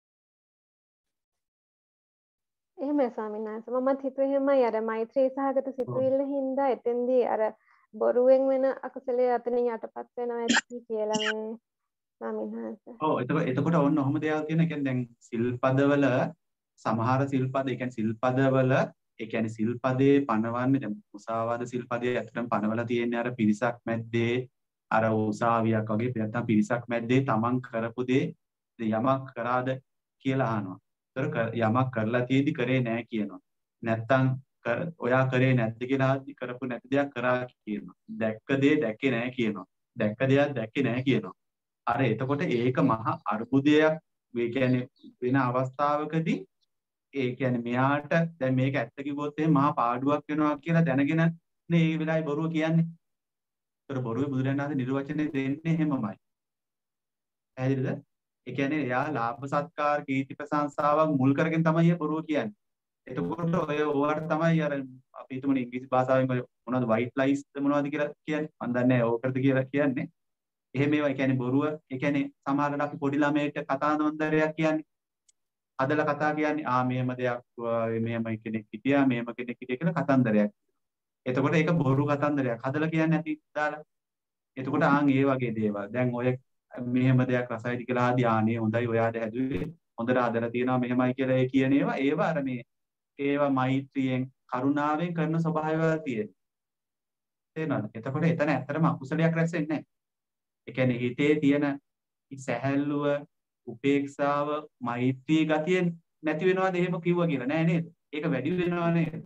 එහෙමයි ස්වාමීන් වහන්සේ මමත් හිතුවේ එහෙමයි අර මෛත්‍රී සහගත සිතුවිල්ල හින්දා එතෙන්දී අර බොරුවෙන් වෙන අකුසලයේ අතනින් යටපත් වෙනවා ඇති කියලා මේ ස්වාමීන් වහන්සේ. ඔව් එතකොට එතකොට ඔන්න ඔහොම දේවල් තියෙන. ඒ කියන්නේ දැන් සිල්පදවල සමහර සිල්පද ඒ කියන්නේ සිල්පදවල ඒ කියන්නේ සිල්පදේ පනවන්නේ දැන් මුසාවාද සිල්පදේ ඇත්තටම පනවලා තියෙන්නේ අර පිරිසක් මැද්දේ අර උසාවියක් වගේ නැත්නම් පිරිසක් මැද්දේ තමන් කරපු දේ යමක් කරාද කියලා අහනවා. ඒතර යමක් කරලා තියෙදි කරේ නැහැ කියනවා. නැත්තම් ඔයා කරේ නැද්ද කියලා කරපු නැති දෙයක් කරා කියනවා. දැක්ක දේ දැක්කේ නැහැ කියනවා. දැක්ක දෙයක් දැක්කේ නැහැ කියනවා. අර එතකොට ඒක මහා අර්බුදයක් මේ කියන්නේ වෙන අවස්ථාවකදී ඒ කියන්නේ මෙයාට දැන් මේක ඇත්ත කිව්වොත් එහෙනම් මහා පාඩුවක් වෙනවා කියලා දැනගෙන නේ මේ වෙලාවේ බොරුව කියන්නේ. ඒතර බොරුවේ බුදුරජාණන් වහන්සේ නිර්වචනය දෙන්නේ එහෙමමයි. පැහැදිලිද? ඒ කියන්නේ එයා ලාභ සත්කාර කීර්ති ප්‍රශංසාවක් මුල් කරගෙන තමයි ඒ බොරුව කියන්නේ. එතකොට ඔය ඕවට තමයි අර අපි හිතමුනේ ඉංග්‍රීසි භාෂාවෙන් ඔය මොනවද white lies මොනවද කියලා කියන්නේ. මම දන්නේ නැහැ ඕකටද කියලා කියන්නේ. එහෙම ඒවා ඒ කියන්නේ බොරුව. ඒ කියන්නේ සමහරවිට අපි පොඩි ළමයට කතා නොන්දරයක් කියන්නේ. අදලා කතා කියන්නේ ආ මෙහෙම දෙයක් මෙහෙම කෙනෙක් හිටියා මෙහෙම කෙනෙක් හිටියා කියලා කතන්දරයක්. එතකොට ඒක බොරු කතන්දරයක්. හදලා කියන්නේ නැති දාලා. එතකොට ආන් ඒ වගේ දේවල්. දැන් ඔය මෙහෙම දෙයක් රසයිද කියලා ආදී ආනේ හොඳයි ඔයාට හැදුවේ. හොඳට හදලා තියෙනවා මෙහෙමයි කියලා ඒ කියන ඒවා ඒවා අර මේ ඒවා මෛත්‍රියෙන් කරුණාවෙන් කරන ස්වභාවය තියෙනවා. තේරෙනවද? එතකොට එතන ඇත්තටම අකුසලයක් රැස් වෙන්නේ නැහැ. ඒ කියන්නේ හිතේ තියෙන සැහැල්ලුව, උපේක්ෂාව, මෛත්‍රී ගතිය නැති වෙනවද එහෙම කිව්වා කියලා නෑ නේද? ඒක වැඩි වෙනවා නේද?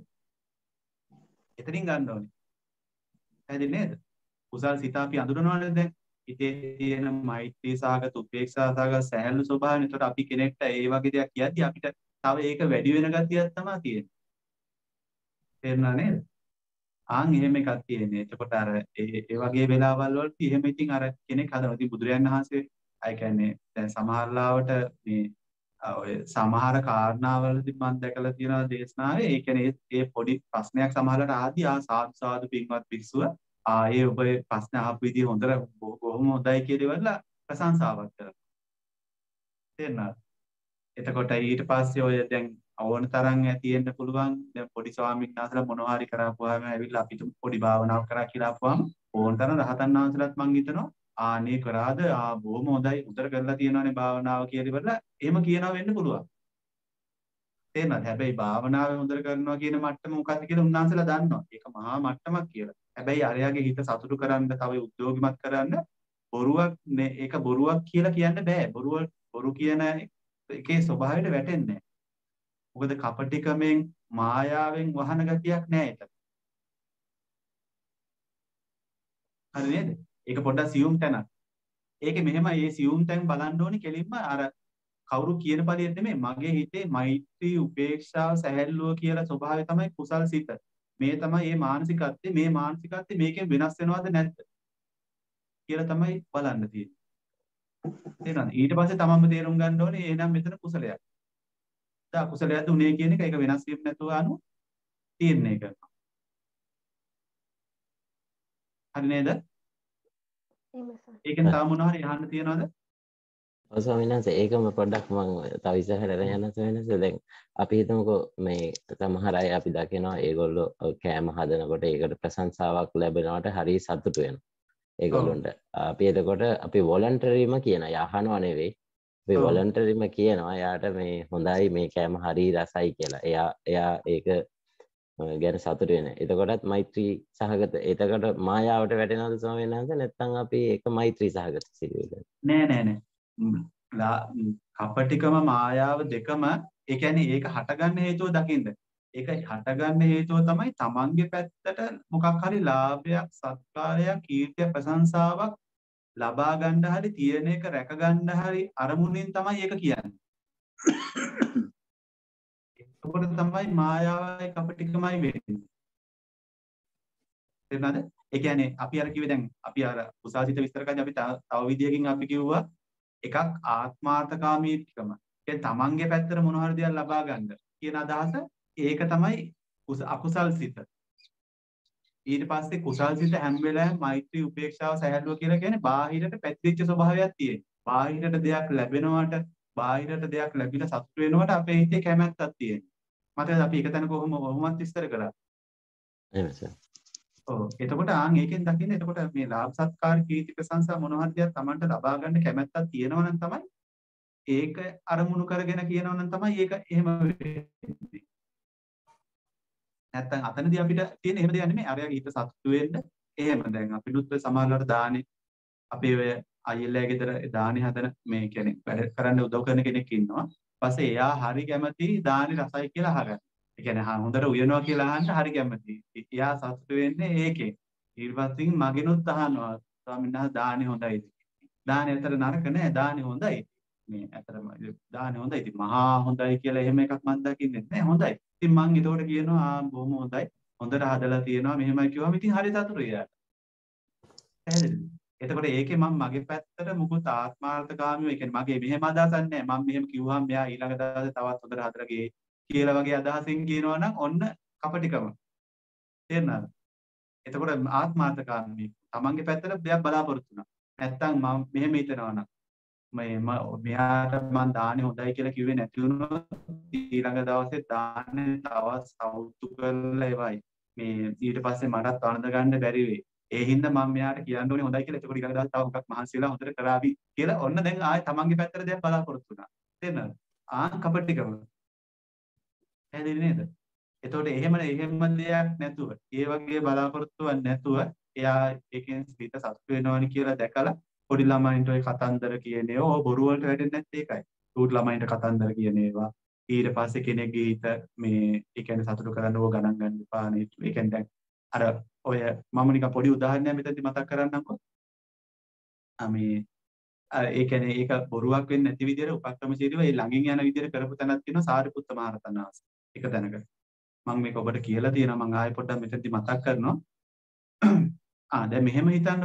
එතනින් ගන්න ඕනේ. හරිද නේද? කුසල් සිත අපි අඳුරනවනේ දැන්. හිතේ තියෙන මෛත්‍රී සහගත, උපේක්ෂා සහගත සැහැල්ලු ස්වභාවය. ඒතකොට අපි කෙනෙක්ට ඒ වගේ දෙයක් කියද්දි අපිට තව ඒක වැඩි වෙන ගතියක් තමයි තියෙන්නේ. තේරුණා නේද? ආන් එහෙම එකක් තියෙන්නේ. එතකොට අර ඒ ඒ වගේ වෙලාවල් වලදී එහෙම ඉතින් අර කෙනෙක් හදනවා. ඉතින් බුදුරජාණන් වහන්සේ අය කියන්නේ දැන් සමහරලාවට මේ ඔය සමහර කාරණාවලදී මම දැකලා තියෙනවා දේශනාවේ ඒ කියන්නේ ඒ පොඩි ප්‍රශ්නයක් සමහරලාට ආදී ආ සාදු සාදු පින්වත් භික්ෂුව ආයේ ඔබ ප්‍රශ්න අහපු විදිහ හොඳට බොහොම හොඳයි කියලා ඉවරලා ප්‍රශංසාවක් කරනවා. තේරුණාද? එතකොට ඊට පස්සේ ඔය දැන් ඕන තරම් ඇතිෙන්න පුළුවන් දැන් පොඩි ස්වාමීන් වහන්සේලා මොනවා හරි කරාපුවාම ඇවිල්ලා අපිට පොඩි භාවනාවක් කරා කියලා අපුවාම ඕන තරම් රහතන් වහන්සේලාත් මං හිතනවා ආනේ කරාද ආ බොහොම හොඳයි උතර කරලා තියෙනවානේ භාවනාව කියලා ඉවරලා එහෙම කියනවා වෙන්න පුළුවන්. තේරෙනවද? හැබැයි භාවනාව හොඳට කරනවා කියන මට්ටම මොකක්ද කියලා උන්වහන්සේලා දන්නවා. ඒක මහා මට්ටමක් කියලා. හැබැයි අරයාගේ හිත සතුටු කරන්න තව උද්‍යෝගිමත් කරන්න බොරුවක් නේ ඒක බොරුවක් කියලා කියන්න බෑ. බොරුව බොරු කියන එකේ ස්වභාවයට වැටෙන්නේ නැහැ. මොකද කපටිකමෙන් මායාවෙන් වහන ගතියක් නැහැ ඒක. හරි නේද? ඒක පොඩ්ඩක් සියුම් තැනක්. ඒකේ මෙහෙමයි මේ සියුම් තැන් බලන්න ඕනේ කෙලින්ම අර කවුරු කියන පළියෙන් නෙමෙයි මගේ හිතේ මෛත්‍රී උපේක්ෂාව සැහැල්ලුව කියලා ස්වභාවය තමයි කුසල් සිත. මේ තමයි මේ මානසිකත්වය මේ මානසිකත්වය මේකෙන් වෙනස් වෙනවද නැද්ද කියලා තමයි බලන්න තියෙන්නේ. තේරෙනවද? ඊට පස්සේ තමන්ම තේරුම් ගන්න ඕනේ එහෙනම් මෙතන කුසලයක්. දා කුසලයක්ද උනේ කියන එක ඒක වෙනස් වීම නැතුව අනු තීරණය කරනවා. හරි නේද? ඒකෙන් තව මොනවා හරි අහන්න තියනවද? ඔව් ස්වාමීන් වහන්සේ ඒකම පොඩ්ඩක් මම තව ඉස්සරහට යන්න ස්වාමීන් වහන්සේ දැන් අපි හිතමුකෝ මේ සමහර අය අපි දකිනවා ඒගොල්ලෝ කෑම හදනකොට ඒකට ප්‍රශංසාවක් ලැබෙනවට හරි සතුටු වෙනවා. ඒගොල්ලොන්ට අපි එතකොට අපි වොලන්ටරිම කියන යහනවා නෙවෙයි අපි වොලන්ටරිම කියනවා එයාට මේ හොඳයි මේ කෑම හරි රසයි කියලා. එයා එයා ඒක ගැන සතුට වෙන. එතකොටත් මෛත්‍රී සහගත. එතකොට මායාවට වැටෙනවද ස්වාමීන් වහන්සේ? නැත්නම් අපි ඒක මෛත්‍රී සහගත සිදුවෙන්නේ? නෑ නෑ නෑ. කපටිකම මායාව දෙකම ඒ කියන්නේ ඒක හටගන්න හේතුව දකින්න. ඒක හටගන්න හේතුව තමයි තමන්ගේ පැත්තට මොකක් හරි ලාභයක්, සත්කාරයක්, කීර්තිය, ප්‍රශංසාවක් ලබා ගන්න හරි තියෙන එක රැක ගන්න හරි අරමුණෙන් තමයි ඒක කියන්නේ. එතකොට තමයි මායාවයි කපටිකමයි වෙන්නේ. තේරුණාද? ඒ කියන්නේ අපි අර කිව්වේ දැන් අපි අර උසාසිත විස්තර කරද්දී අපි තව විදියකින් අපි කිව්වා එකක් ආත්මාර්ථකාමීකම. ඒ තමන්ගේ පැත්තට මොන හරි දෙයක් ලබා ගන්න කියන අදහස ඒක තමයි අකුසල් සිත. ඊට පස්සේ කුසල් සිත හැම වෙලාවෙම මෛත්‍රී උපේක්ෂාව සහැල්ලුව කියලා කියන්නේ බාහිරට පැතිරිච්ච ස්වභාවයක් තියෙන. බාහිරට දෙයක් ලැබෙනවට බාහිරට දෙයක් ලැබිලා සතුට වෙනවට අපේ හිතේ කැමැත්තක් තියෙනවා. මතකද අපි එක තැන කොහොම කොහොමත් විස්තර කළා. එහෙම සර්. ඔව් එතකොට ආන් ඒකෙන් දකින්න එතකොට මේ ලාභ සත්කාර කීර්ති ප්‍රශංසා මොන හරි දෙයක් Tamanට ලබා ගන්න කැමැත්තක් තියෙනවා නම් තමයි ඒක අරමුණු කරගෙන කියනවා නම් තමයි ඒක එහෙම වෙන්නේ. නැත්තම් අතනදී අපිට තියෙන එහෙම දෙයක් නෙමෙයි අරයාගේ හිත සතුටු වෙන්න එහෙම දැන් අපිනුත් සමහරවල්ලාට දානේ අපේ ඔය අයියලා ගෙදර දානේ හදන මේ කියන්නේ වැඩ කරන්න උදව් කරන කෙනෙක් ඉන්නවා. ඊපස්සේ එයා හරි කැමති දානේ රසයි කියලා අහගන්න. ඒ කියන්නේ හොඳට උයනවා කියලා අහන්න හරි කැමති. එයා සතුටු වෙන්නේ ඒකේ. ඊට පස්සේ මගෙනුත් අහනවා ස්වාමීන් වහන්සේ දානේ හොඳයිද? දානේ අතර නරක නෑ දානේ හොඳයි. මේ අතරම දානේ හොඳයි. ඉතින් මහා හොඳයි කියලා එහෙම එකක් මම දකින්නේ නෑ හොඳයි. ඉතින් මං ඒතකොට කියනවා ආ බොහොම හොඳයි. හොඳට හදලා තියෙනවා මෙහෙමයි කිව්වම ඉතින් හරි සතුටුයි එයාට. පැහැදිලිද? එතකොට ඒකේ මම මගේ පැත්තට මුකුත් ආත්මාර්ථකාමීව ඒ කියන්නේ මගේ මෙහෙම අදහසක් නැහැ. මම මෙහෙම කිව්වහම මෙයා ඊළඟ දවසේ තවත් හොඳට හදලා ගියේ කියලා වගේ අදහසින් කියනවා නම් ඔන්න කපටිකම. තේරුණාද? එතකොට ආත්මාර්ථකාමී තමන්ගේ පැත්තට දෙයක් බලාපොරොත්තු වෙනවා. නැත්තම් මම මෙහෙම හිතනවා නම් මේ මෙයාට මම දාන්නේ හොඳයි කියලා කිව්වේ නැති වුණොත් ඊළඟ දවසේ දාන්නේ තවත් සෞතු කරලා එවයි. මේ ඊට පස්සේ මටත් වළඳ ගන්න බැරි වෙයි. ඒ හින්දා මම මෙයාට කියන්න ඕනේ හොඳයි කියලා. එතකොට ඊළඟ දවසේ තව මොකක් මහන්සි වෙලා හොඳට කරાવી කියලා ඔන්න දැන් ආයෙ තමන්ගේ පැත්තට දෙයක් බලාපොරොත්තු වුණා. තේරෙනවද? ආන් කපටිකම. පැහැදිලි නේද? එතකොට එහෙම එහෙම දෙයක් නැතුව, ඒ වගේ බලාපොරොත්තුවක් නැතුව එයා ඒකෙන් හිත සතුට වෙනවනි කියලා දැකලා පොඩි ළමයින්ට ඔය කතන්දර කියන ඒවා ඔය බොරු වලට වැටෙන්නේ නැත්තේ ඒකයි. ඌට ළමයින්ට කතන්දර කියන ඒවා ඊට පස්සේ කෙනෙක්ගේ හිත මේ ඒ කියන්නේ සතුට කරන්න ඕක ගණන් ගන්න එපා නේ. ඒ කියන්නේ දැන් අර ඔය මම නිකන් පොඩි උදාහරණයක් මෙතනදි මතක් කරන්නම්කෝ. මේ ඒ කියන්නේ ඒක බොරුවක් වෙන්නේ නැති විදිහට උපක්‍රමශීලීව ඒ ළඟින් යන විදිහට කරපු තැනක් තියෙනවා සාරිපුත්ත මහරහතන් වහන්සේ. එක තැනක. මම මේක ඔබට කියලා තියෙනවා මම ආයෙ පොඩ්ඩක් මෙතනදි මතක් කරනවා. ආ දැන් මෙහෙම හිතන්න.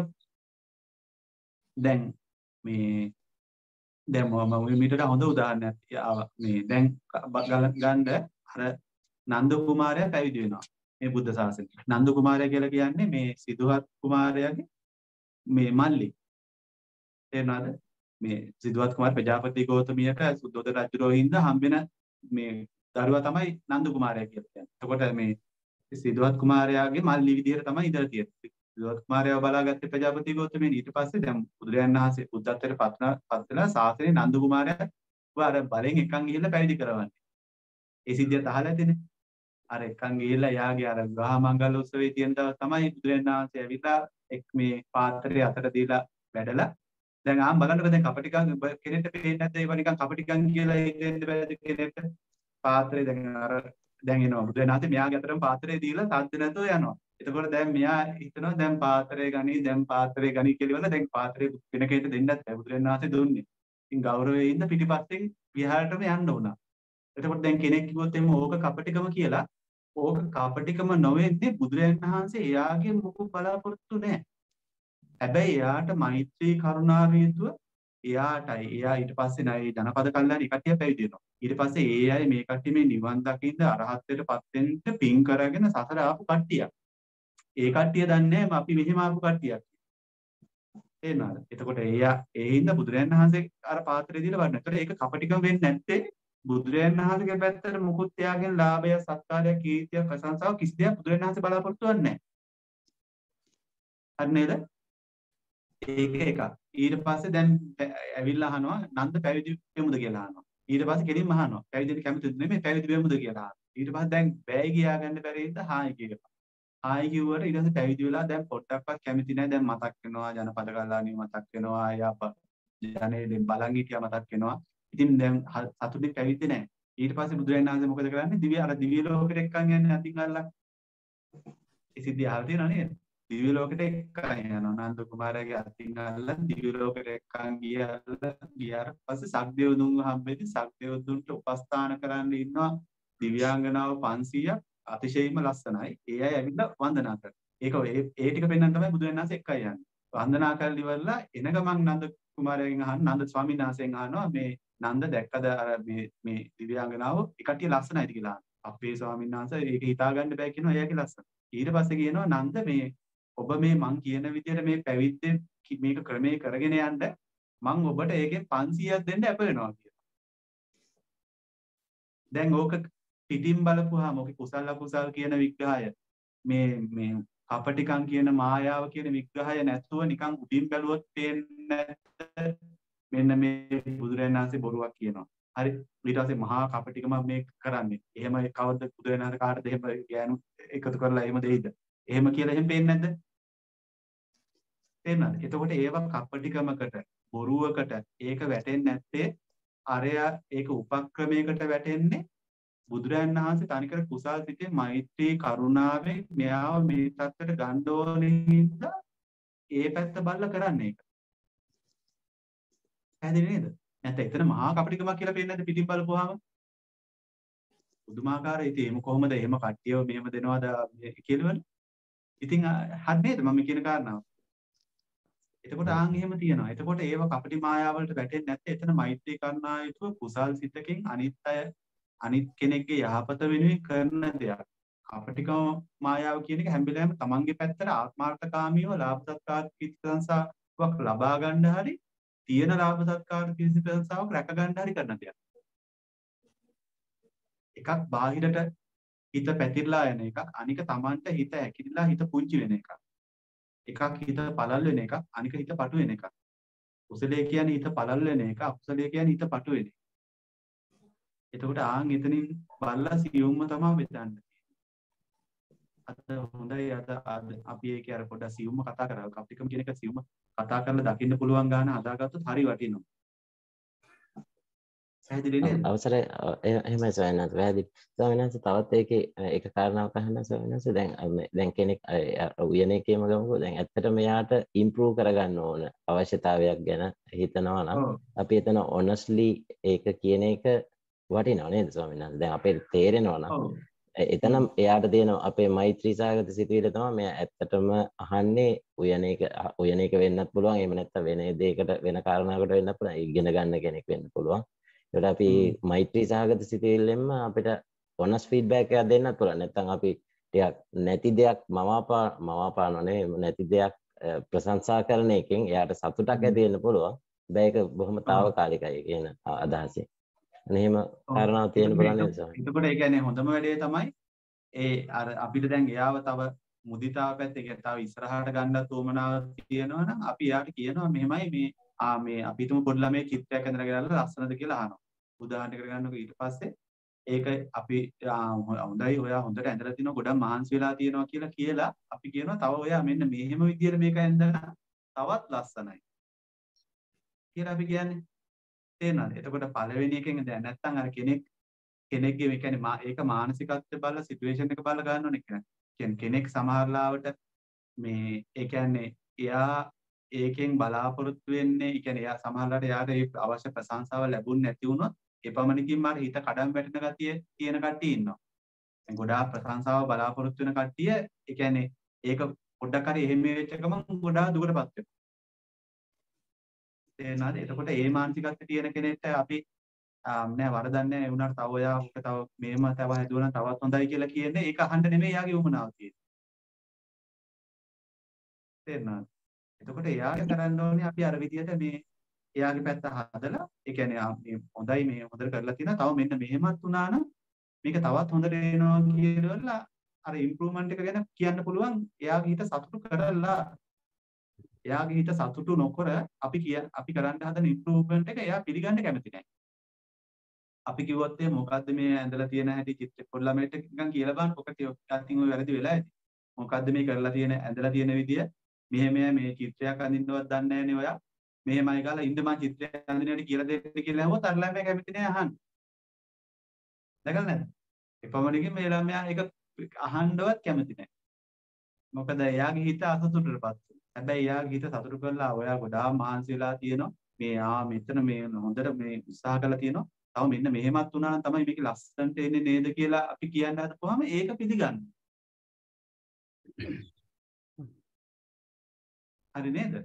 දැන් මේ දැන් මම මීටට හොඳ උදාහරණයක් ආවා. මේ දැන් ගන්න අර නන්ද කුමාරයා පැවිදි වෙනවා. මේ බුද්ධ ශාසනය. නන්ද කුමාරයා කියලා කියන්නේ මේ සිදුහත් කුමාරයාගේ මේ මල්ලි. තේරුණාද? මේ සිදුහත් කුමාර ප්‍රජාපති ගෞතමියට සුද්ධෝදන රජුරෝ හින්දා හම්බෙන මේ දරුවා තමයි නන්ද කුමාරයා කියලා කියන්නේ. එතකොට මේ සිදුහත් කුමාරයාගේ මල්ලි විදියට තමයි ඉඳලා තියෙන්නේ. සිදුහත් කුමාරයාව බලාගත්තේ ප්‍රජාපති ගෞතමයන්. ඊට පස්සේ දැන් බුදුරජාණන් වහන්සේ බුද්ධත්වයට පත් වෙලා ශාසනයේ නන්ද කුමාරයා අර බලෙන් එකන් ගිහිල්ලා පැවිදි කරවන්නේ. ඒ සිද්ධියත් අහලා ඇතිනේ. අර එකන් ගිහිල්ලා යාගේ අර ග්‍රහ මංගල උත්සවයේ තියෙන දවස් තමයි බුදුරජාණන් වහන්සේ ඇවිල්ලා එක් මේ පාත්‍රය අතට දීලා වැඩලා දැන් ආම් බලන්නකෝ දැන් කපටිකම් කෙනෙක්ට පේන්නේ නැද්ද ඒවා නිකන් කපටිකම් කියලා හිතෙන්න බැරිද කෙනෙක්ට පාත්‍රය දැන් අර දැන් එනවා බුදුරජාණන් වහන්සේ මෙයාගේ අතරම පාත්‍රය දීලා සාද්ද නැතුව යනවා. එතකොට දැන් මෙයා හිතනවා දැන් පාත්‍රය ගනි දැන් පාත්‍රය ගනි කියලා වල දැන් පාත්‍රය වෙන කෙනෙක්ට දෙන්නත් බැහැ බුදුරජාණන් වහන්සේ දුන්නේ. ඉතින් ගෞරවයෙන් ඉඳ පිටිපස්සෙන් විහාරයටම යන්න උනා. එතකොට දැන් කෙනෙක් කිව්වොත් එimhe ඕක කපටිකම කියලා ඕක කපටිකම නොවෙන්නේ බුදුරජාණන් වහන්සේ එයාගේ මොකක් බලාපොරොත්තු නැහැ. හැබැයි එයාට මෛත්‍රී කරුණාව හේතුව එයාටයි එයා ඊට පස්සේ නයි ජනපද කල්ලාරි කට්ටිය පැවිදි වෙනවා. ඊට පස්සේ ඒ අය මේ කට්ටිය මේ නිවන් දකින්න අරහත්ත්වයට පත් වෙන්න පින් කරගෙන සසර ආපු කට්ටියක්. ඒ කට්ටිය දන්නේ අපි මෙහෙම ආපු කට්ටියක්. තේරෙනවද? එතකොට එයා ඒ හින්දා බුදුරජාණන් වහන්සේ අර පාත්‍රය දීලා වඩන. ඒතර ඒක කපටිකම වෙන්නේ නැත්තේ බුදුරජාණන් වහන්සේගේ පැත්තට මුකුත් එයාගෙන් ලාභය, සත්කාරය, කීර්තිය, ප්‍රශංසාව කිසි දෙයක් බුදුරජාණන් වහන්සේ බලාපොරොත්තු වෙන්නේ නැහැ. හරි නේද? ඒක එකක්. ඊට පස්සේ දැන් ඇවිල්ලා අහනවා නන්ද පැවිදි වෙමුද කියලා අහනවා. ඊට පස්සේ කෙලින්ම අහනවා පැවිදෙන්න කැමතිද නෙමෙයි පැවිදි වෙමුද කියලා. ඊට පස්සේ දැන් බෑයි ගියා ගන්න බැරි හින්දා හායි කියනවා. හායි කිව්වට ඊට පස්සේ පැවිදි වෙලා දැන් පොඩ්ඩක්වත් කැමති නැහැ. දැන් මතක් වෙනවා ජනපද කල්ලාණිය මතක් වෙනවා. යාප ජනේ දැන් බලන් හිටියා මතක් වෙනවා. ඉතින් දැන් සතුටින් පැවිදි නැහැ. ඊට පස්සේ බුදුරජාණන් වහන්සේ මොකද කරන්නේ? දිව්‍ය අර දිව්‍ය ලෝකෙට එක්කන් යන්නේ අතින් අල්ලන්. ඒ සිද්ධිය අහලා තියෙනව නේද? දිව්‍ය ලෝකෙට එක්කන් යනවා. නන්ද කුමාරයාගේ අතින් අල්ලන් දිව්‍ය ලෝකෙට එක්කන් ගියාලා ගියාට පස්සේ සක්දේවදුන් හම්බෙද්දි සක්දේවදුන්ට උපස්ථාන කරන්න ඉන්නවා දිව්‍යාංගනාව පන්සීයක් අතිශයින්ම ලස්සනයි. ඒ අය ඇවිල්ලා වන්දනා කරනවා. ඒක ඒ ඒ ටික පෙන්වන්න තමයි බුදුරජාණන් වහන්සේ එක්කයි යන්නේ. වන්දනා කරලා ඉවරලා එන ගමන් නන්ද කුමාරයාගෙන් අහන නන්ද ස්වාමීන් වහන්සේගෙන් අහනවා මේ නන්ද දැක්කද අර මේ මේ දිව්‍යාංගනාව එකටිය ලස්සනයිද කියලා. අපේ ස්වාමීන් වහන්සේ ඒක හිතාගන්න බෑ කියනවා එයාගේ ලස්සන. ඊට පස්සේ කියනවා නන්ද මේ ඔබ මේ මං කියන විදිහට මේ පැවිද්දේ මේක ක්‍රමේ කරගෙන යන්න මං ඔබට ඒකෙන් පන්සීයක් දෙන්න අප වෙනවා කියලා. දැන් ඕක පිටින් බලපුවාම ඔකේ කුසල අකුසල් කියන විග්‍රහය මේ මේ කපටිකම් කියන මායාව කියන විග්‍රහය නැතුව නිකන් උඩින් බැලුවොත් පේන්නේ මෙන්න මේ බුදුරජාණන් වහන්සේ බොරුවක් කියනවා. හරි ඊට පස්සේ මහා කපටිකම මේ කරන්නේ. එහෙම කවද්ද බුදුරජාණන් වහන්සේ කාටද එහෙම ගෑනු එකතු කරලා එහෙම දෙයිද? එහෙම කියලා එහෙම පේන්නේ නැද්ද? තේරෙනවද? එතකොට ඒව කපටිකමකට බොරුවකට ඒක වැටෙන්නේ නැත්තේ අරයා ඒක උපක්‍රමයකට වැටෙන්නේ බුදුරජාණන් වහන්සේ තනිකර කුසල් සිතේ මෛත්‍රී කරුණාවෙන් මෙයාව මේ තත්ත්වයට ගන්න ඕනේ හින්දා ඒ පැත්ත බලලා කරන්නේ ඒක. පැහැදිලි නේද? නැත්නම් එතන මහා කපටිකමක් කියලා පේන්නේ නැද්ද පිටින් බලපුවාම? පුදුමාකාරයි. ඉතින් එහෙම කොහොමද එහෙම කට්ටියව මෙහෙම දෙනවද කියලාවල? ඉතින් හරි නේද මම කියන කාරණාව? එතකොට ආන් එහෙම තියෙනවා. එතකොට ඒව කපටි මායාවලට වැටෙන්නේ නැත්නම් එතන මෛත්‍රී කරුණා යුතුව කුසල් සිතකින් අනිත් අය අනිත් කෙනෙක්ගේ යහපත වෙනුවෙන් කරන දෙයක්. කපටිකම මායාව කියන එක හැම වෙලාවෙම තමන්ගේ පැත්තට ආත්මාර්ථකාමීව ලාභ සත්කාර කීර්ති ප්‍රශංසාවක් ලබා ගන්න හරි තියෙන ලාභ සත්කාර කීර්ති ප්‍රශංසාවක් රැක ගන්න හරි කරන දෙයක්. එකක් බාහිරට හිත පැතිරලා යන එකක් අනික තමන්ට හිත හැකිලිලා හිත පුංචි වෙන එකක්. එකක් හිත පළල් වෙන එකක් අනික හිත පටු වෙන එකක්. කුසලයේ කියන්නේ හිත පළල් වෙන එක අකුසලයේ කියන්නේ හිත පටු වෙන එක. එතකොට ආන් එතනින් බලලා සියුම්ම තමයි බෙදන්නේ. අද හොඳයි අද අපි ඒක අර පොඩ්ඩක් සියුම්ම කතා කරා. කප්ටිකම කියන එක සියුම්ම කතා කරලා දකින්න පුළුවන් ගාන හදාගත්තොත් හරි වටිනවා. පැහැදිලි නේද? අවසරයි එහෙමයි සවනත් පැහැදිලි. සවනත් තවත් ඒකේ එක කාරණාවක් අහන්න සවනත් දැන් දැන් කෙනෙක් උයන එකේම ගමුකෝ දැන් ඇත්තට මෙයාට ඉම්ප්‍රූව් කරගන්න ඕන අවශ්‍යතාවයක් ගැන හිතනවා නම් අපි එතන ඔනස්ලි ඒක කියන එක වටිනව නේද ස්වාමීන් වහන්සේ? දැන් අපේ තේරෙනවා නම් එතන එයාට තියෙන අපේ මෛත්‍රී සාගත සිතුවිල්ල තමයි මෙයා ඇත්තටම අහන්නේ උයන එක උයන එක වෙන්නත් පුළුවන් එහෙම නැත්නම් වෙන දෙයකට වෙන කාරණාවකට වෙන්නත් පුළුවන් ඉගෙන ගන්න කෙනෙක් වෙන්න පුළුවන්. ඒකට අපි මෛත්‍රී සාගත සිතුවිල්ලෙන්ම අපිට ඔනස් ෆීඩ්බැක් එකක් දෙන්නත් පුළුවන්. නැත්නම් අපි ටිකක් නැති දෙයක් මවාපා මවාපාන නෙවෙයි නැති දෙයක් ප්‍රශංසා කරන එකෙන් එයාට සතුටක් ඇති වෙන්න පුළුවන්. හැබැයි ඒක බොහොම తాවකාලිකයි කියන අදහසෙන්. එහෙම කාරණාවක් තියෙන බලන්න නිසා. එතකොට ඒ කියන්නේ හොඳම වැඩේ තමයි ඒ අර අපිට දැන් එයාව තව මුදිතාව පැත්තේ කියන්නේ තව ඉස්සරහට ගන්නත් උවමනාව තියෙනවා නම් අපි එයාට කියනවා මෙහෙමයි මේ ආ මේ අපි හිතමු පොඩි ළමයි චිත්‍රයක් ඇඳලා ගෙනල්ලා ලස්සනද කියලා අහනවා. උදාහරණයක් ගන්නකො ඊට පස්සේ ඒක අපි හොඳයි ඔයා හොඳට ඇඳලා තිනවා ගොඩක් මහන්සි වෙලා තියෙනවා කියලා කියලා අපි කියනවා තව ඔයා මෙන්න මෙහෙම විදියට මේක ඇඳලා තවත් ලස්සනයි කියලා අපි කියන්නේ. තේරෙනවද? එතකොට පළවෙනි එකෙන් දැන් නැත්තම් අර කෙනෙක් කෙනෙක්ගේ මේ කියන්නේ ඒක මානසිකත්වය බලලා සිටුේෂන් එක බලලා ගන්න ඕනේ කියන්නේ. කියන්නේ කෙනෙක් සමහරලාවට මේ ඒ කියන්නේ එයා ඒකෙන් බලාපොරොත්තු වෙන්නේ ඒ කියන්නේ එයා සමහරලාට එයාට ඒ අවශ්‍ය ප්‍රශංසාව ලැබුණ නැති වුණොත් එපමණකින් මාර හිත කඩම් වැටෙන ගතිය තියෙන කට්ටිය ඉන්නවා. දැන් ගොඩාක් ප්‍රශංසාව බලාපොරොත්තු වෙන කට්ටිය ඒ කියන්නේ ඒක පොඩ්ඩක් හරි එහෙම වෙච්ච ගමන් ගොඩාක් දුකටපත් වෙනවා. තේරෙනවද? එතකොට ඒ මානසිකත්වයේ තියෙන කෙනෙක්ට අපි නෑ වරදක් නෑ ඒ උනාට තව ඔයා ඔක තව මේම තව හැදුවා නම් තවත් හොඳයි කියලා කියන්නේ ඒක අහන්න නෙමෙයි එයාගේ උමනාව තියෙන්නේ. තේරෙනවද? එතකොට එයාට කරන්න ඕනේ අපි අර විදියට මේ එයාගේ පැත්ත හදලා ඒ කියන්නේ මේ හොඳයි මේ හොඳට කරලා තියෙනවා තව මෙන්න මෙහෙමත් වුණා නම් මේක තවත් හොඳට වෙනවා කියලා අර ඉම්ප්‍රූව්මන්ට් එක ගැන කියන්න පුළුවන් එයාගේ හිත සතුටු කරලා එයාගේ හිත සතුටු නොකර අපි කිය අපි කරන්න හදන ඉම්ප්‍රූව්මන්ට් එක එයා පිළිගන්න කැමති නැහැ. අපි කිව්වොත් එහෙනම් මොකද්ද මේ ඇඳලා තියෙන හැටි චිත්‍ර පොඩි ළමයට නිකන් කියලා බලන්න ඔකට ටිකක් ඔය වැරදි වෙලා ඇති. මොකද්ද මේ කරලා තියෙන ඇඳලා තියෙන විදිය මෙහෙම මේ චිත්‍රයක් අඳින්නවත් දන්නේ නැහැනේ ඔයා. මෙහෙමයි ගාලා ඉන්න මං චිත්‍රයක් අඳිනවට කියලා දෙන්න කියලා ඇහුවොත් අර ළමයා කැමති නෑ අහන්න. දැකලා නැද්ද? එපමණකින් මේ ළමයා ඒක අහන්නවත් කැමති නෑ. මොකද එයාගේ හිත අසතුටටපත් වෙනවා. හැබැයි එයාගේ හිත සතුට කරලා ඔයා ගොඩාක් මහන්සි වෙලා තියෙනවා. මේ ආ මෙතන මේ හොඳට මේ උත්සාහ කරලා තියෙනවා. තව මෙන්න මෙහෙමත් වුණා නම් තමයි මේක ලස්සනට එන්නේ නේද කියලා අපි කියන්න හදපුවාම ඒක පිළිගන්න. හරි නේද?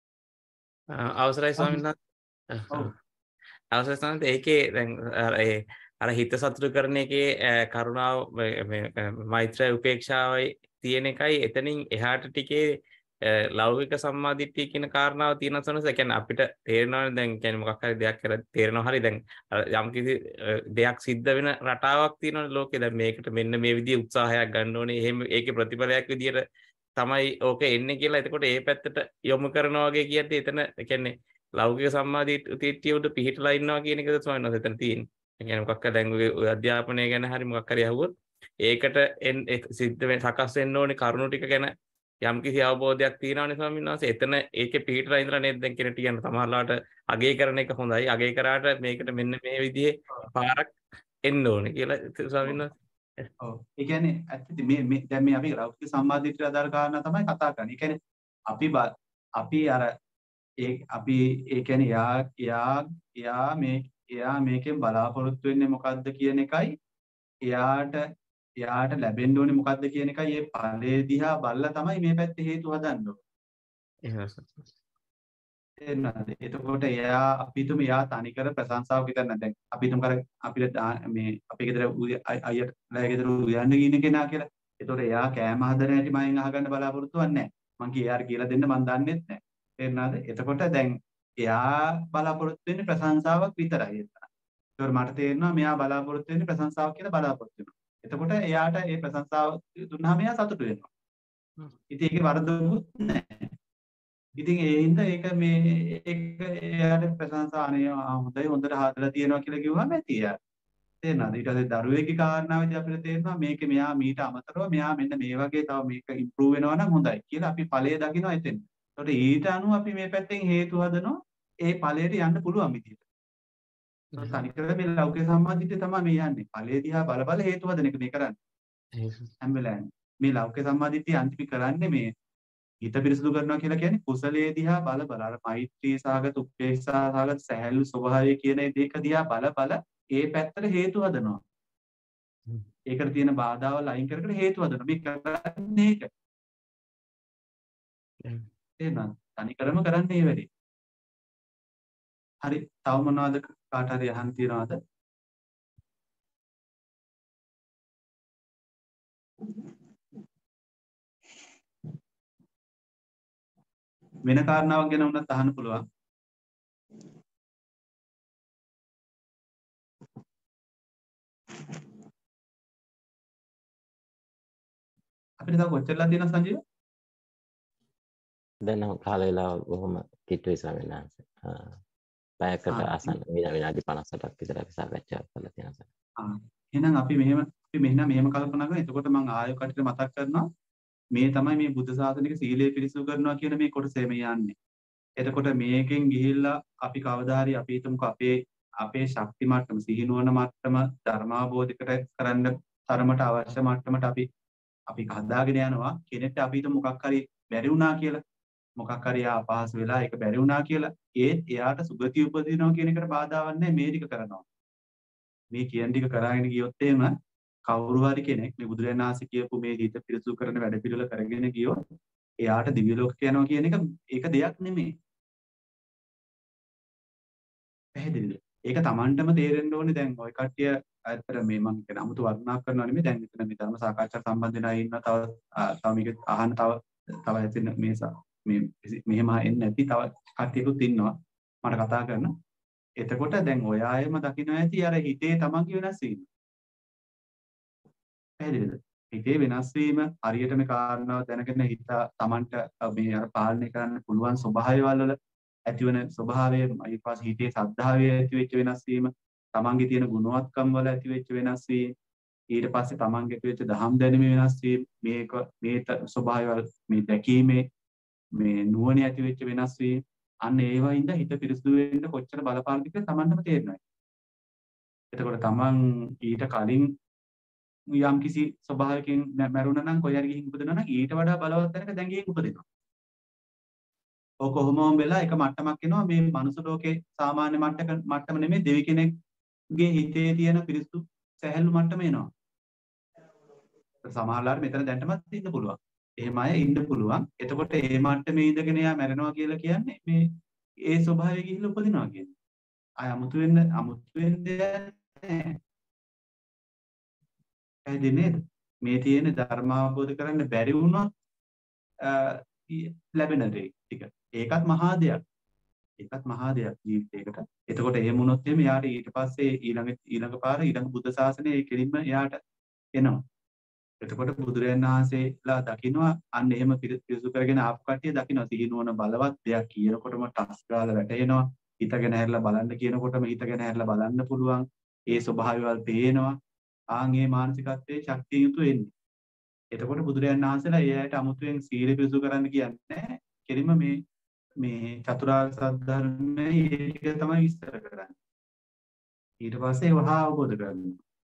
අවසරයි ස්වාමීන් වහන්සේ. අවසරයි ස්වාමීන් වහන්සේ ඒකේ දැන් ඒ අර හිත සතුටු කරන එකේ කරුණාව මෛත්‍රී උපේක්ෂාවයි තියෙන එකයි එතනින් එහාට ටිකේ ලෞකික සම්මාදිට්ඨිය කියන කාරණාව තියෙන සනස. ඒ කියන්නේ අපිට තේරෙනවනේ දැන් කියන්නේ මොකක් හරි දෙයක් කරලා තේරෙනවා හරි දැන් යම් කිසි දෙයක් සිද්ධ වෙන රටාවක් තියෙනවනේ ලෝකේ. දැන් මේකට මෙන්න මේ විදිහේ උත්සාහයක් ගන්න ඕනේ. එහෙම ඒකේ ප්‍රතිඵලයක් විදියට තමයි ඕක එන්නේ කියලා. එතකොට ඒ පැත්තට යොමු කරනවා වගේ කියද්දි එතන ඒ කියන්නේ ලෞකික සම්මාදිට්ඨිය උඩ පිහිටලා ඉන්නවා කියන එකද ස්වාමීන් වහන්සේ එතන තියෙන්නේ. ඒ කියන්නේ මොකක් හරි දැන් ඔය අධ්‍යාපනය ගැන හරි මොකක් හරි අහුවොත් ඒකට සිද්ධ වෙන සකස් වෙන්න ඕනේ කරුණු ටික ගැන යම් කිසි අවබෝධයක් තියෙනවනේ ස්වාමීන් වහන්සේ. එතන ඒකේ පිහිටලා ඉඳලා නේද දැන් කෙනෙක් කියන සමහරලාට අගය කරන එක හොඳයි. අගය කරාට මේකට මෙන්න මේ විදිහේ පාරක් එන්න ඕනේ කියලා ස්වාමීන් වහන්සේ. ඔව්. ඒ කියන්නේ ඇත්තටම මේ මේ දැන් මේ අපි ලෞකික සම්මාදිට්ඨිය අදාළ කාරණා තමයි කතා කරන්නේ. ඒ කියන්නේ අපි අපි අර ඒ අපි ඒ කියන්නේ යා යා යා මේ එයා මේකෙන් බලාපොරොත්තු වෙන්නේ මොකද්ද කියන එකයි එයාට එයාට ලැබෙන්න ඕනේ මොකද්ද කියන එකයි මේ ඵලයේ දිහා බලලා තමයි මේ පැත්තේ හේතු හදන්න ඕනේ. එහෙමයි. එතකොට එයා අපි තුම එයා තනිකර ප්‍රශංසාවක් විතර නැත්නම් අපි තුම කර අපිට මේ අපේ ගෙදර අයියට ලෑ ගෙදර උයන්න ගින්න කෙනා කියලා. එතකොට එයා කෑම හදන හැටි මම අහගන්න බලාපොරොත්තු වෙන්නේ නැහැ. මං කියාර කියලා දෙන්න මං දන්නෙත් නැහැ. තේරුණාද? එතකොට දැන් එයා බලාපොරොත්තු වෙන්නේ ප්‍රශංසාවක් විතරයි එතන. ඒතකොට මට තේරෙනවා මෙයා බලාපොරොත්තු වෙන්නේ ප්‍රශංසාවක් කියලා බලාපොරොත්තු වෙනවා. එතකොට එයාට ඒ ප්‍රශංසාව දුන්නාම එයා සතුටු වෙනවා. ඉතින් ඒකේ වරදකුත් නැහැ. ඉතින් ඒ හින්දා ඒක මේ ඒක එයාට ප්‍රශංසා අනේ හොඳයි හොඳට හදලා තියෙනවා කියලා කිව්වම ඇති එයා. තේරෙනවද? ඊට පස්සේ දරුවෙක්ගේ කාරණාවේදී අපිට තේරෙනවා මේක මෙයා මීට අමතරව මෙයා මෙන්න මේ වගේ තව මේක ඉම්ප්‍රූව් වෙනවා නම් හොඳයි කියලා අපි ඵලයේ දකිනවා එතෙන්. ඒකට ඊට අනුව අපි මේ පැත්තෙන් හේතු හදනවා ඒ ඵලයට යන්න පුළුවන් විදිහට. ඒක තනිකර මේ ලෞකික සම්මාදිට්ඨිය තමයි මේ යන්නේ. ඵලයේ දිහා බල බල හේතු හදන එක මේ කරන්නේ. හැම වෙලාවෙම මේ ලෞකික සම්මාදිට්ඨිය අන්තිම කරන්නේ මේ හිත පිරිසුදු කරනවා කියලා කියන්නේ කුසලයේ දිහා බල බල අර මෛත්‍රී සහගත උපේක්ෂා සහගත සහැල්ලු ස්වභාවය කියන දෙක දිහා බල බල ඒ පැත්තට හේතු හදනවා. ඒකට තියෙන බාධාවල් අයින් කර කර හේතු හදනවා. මේ කරන්නේ ඒක. එහෙනම් තනිකරම කරන්නේ මේ වැඩේ. හරි. තව මොනවද කාට හරි අහන්න තියනවද? වෙන කාරණාවක් ගැන වුණත් අහන්න පුළුවන්. අපිට තව කොච්චරලා තියෙනවද සංජීව? දැන් නම් කාල වේලාව බොහොම කිට්ටුයි ස්වාමීන් වහන්සේ. පැයකට ආසන්න විනාඩි පනසටක් විතර අපි සාකච්ඡා කරලා තියෙනවා. ආ එහෙනම් අපි මෙහෙම අපි මෙහෙනම් මෙහෙම කල්පනා කරනවා. එතකොට මම ආයෙ කටට මතක් කරනවා මේ තමයි මේ බුද්ධ ශාසනික සීලය පිරිසුදු කරනවා කියන මේ කොටසෙම යන්නේ. එතකොට මේකෙන් ගිහිල්ලා අපි කවදා හරි අපි හිතමුකෝ අපේ අපේ ශක්ති මට්ටම සිහිනුවන මට්ටම ධර්මාබෝධයකට කරන්න තරමට අවශ්‍ය මට්ටමට අපි අපි හදාගෙන යනවා. කෙනෙක්ට අපි හිතමු මොකක් හරි බැරි වුණා කියලා. මොකක් හරි අපහසු වෙලා ඒක බැරි වුණා කියලා ඒත් එයාට සුගතිය උපදිනවා කියන එකට බාධාවක් නැහැ මේ ටික කරනවා. මේ කියන ටික කරාගෙන ගියොත් එහෙම කවුරු හරි කෙනෙක් මේ බුදුරජාණන් වහන්සේ කියපු මේ හිත පිරිසුදු කරන වැඩ පිළිවෙල කරගෙන ගියොත් එයාට දිව්‍ය ලෝකයට යනවා කියන එක ඒක දෙයක් නෙමෙයි. පැහැදිලිද? ඒක Tamanටම තේරෙන්න ඕනේ. දැන් ওই කට්ටිය ඇත්තට මේ මම කියන 아무තු වර්ණනා කරනවා නෙමෙයි. දැන් මෙතන මේ ධර්ම සාකච්ඡා සම්බන්ධ වෙනා ඉන්න තව තව මේක අහන්න තව තව ඇතින් මේ මේ මෙහෙම එන්නේ නැති තව කට්ටියකුත් ඉන්නවා මට කතා කරන. එතකොට දැන් ඔය අයම දකින්න ඇති අර හිතේ තමන්ගේ වෙනස් වීම. පැහැදිලිද? හිතේ වෙනස් වීම හරියට මේ කාරණාව දැනගෙන හිත තමන්ට මේ අර පාලනය කරන්න පුළුවන් ස්වභාවය වල ඇතිවන ස්වභාවය ඊට පස්සේ හිතේ සද්ධාවේ ඇති වෙච්ච වෙනස් වීම තමන්ගේ තියෙන ගුණවත්කම් වල ඇති වෙච්ච වෙනස් වීම, ඊට පස්සේ තමන්ගේ ඇති වෙච්ච දහම් දැනීමේ වෙනස් වීම, මේක මේ ස්වභාවය මේ දැකීමේ මේ නුවණ ඇති වෙච්ච වෙනස් වීම, අන්න ඒවයින්ද හිත පිරිසුදු වෙන්න කොච්චර බලපානද කියලා තමන්ටම තේරෙනවා. එතකොට තමන් ඊට කලින් යම් කිසි ස්වභාවයකින් මැරුණා නම් කොයි හරි ගිහින් උපදිනවා නම් ඊට වඩා බලවත් තැනක දැන් ගිහින් උපදිනවා. ඔක කොහොමම වෙලා එක මට්ටමක් එනවා මේ මනුස්ස ලෝකේ සාමාන්‍ය මට්ටක මට්ටම නෙමෙයි දෙවි කෙනෙක්ගේ හිතේ තියෙන පිරිසුදු සැහැල්ලු මට්ටම එනවා. සමහරවල්ලාට මෙතන දැන්ටමත් ඉන්න පුළුවන්. එහෙම අය ඉන්න පුළුවන්. එතකොට මේ මට්ටමේ ඉඳගෙන යා මැරෙනවා කියලා කියන්නේ මේ ඒ ස්වභාවය ගිහිල්ලා උපදිනවා කියන්නේ. අය අමුතු වෙන්න අමුතු වෙන්නේ නැහැ. නේද? මේ තියෙන ධර්ම අවබෝධ කරන්න බැරි වුණොත් ලැබෙන දේ ටික. ඒකත් මහා දෙයක්. ඒකත් මහා දෙයක් ජීවිතේකට. එතකොට එහෙම වුණොත් එහෙම යාට ඊට පස්සේ ඊළඟ ඊළඟ පාර ඊළඟ බුද්ධ ශාසනයේ කෙලින්ම යාට එනවා. එතකොට බුදුරජාණන් වහන්සේලා දකින්නවා අන්න එහෙම පිරිසුදු කරගෙන ආපු කට්ටිය දකින්නවා සිහිනුවන බලවත් දෙයක් කියනකොටම ටස් ගාලා වැටෙනවා. හිතගෙන හැරලා බලන්න කියනකොටම හිතගෙන හැරලා බලන්න පුළුවන්. ඒ ස්වභාවයවල් පේනවා. ආන් මේ මානසිකත්වයේ ශක්තිය යුතු වෙන්නේ. එතකොට බුදුරජාණන් වහන්සේලා ඒ අයට අමුතුවෙන් සීල පිරිසුදු කරන්න කියන්නේ කෙලින්ම මේ මේ චතුරාර්ය සත්‍ය ධර්මයේ ඒ ටික තමයි විස්තර කරන්නේ. ඊට පස්සේ වහා අවබෝධ කරගන්නවා.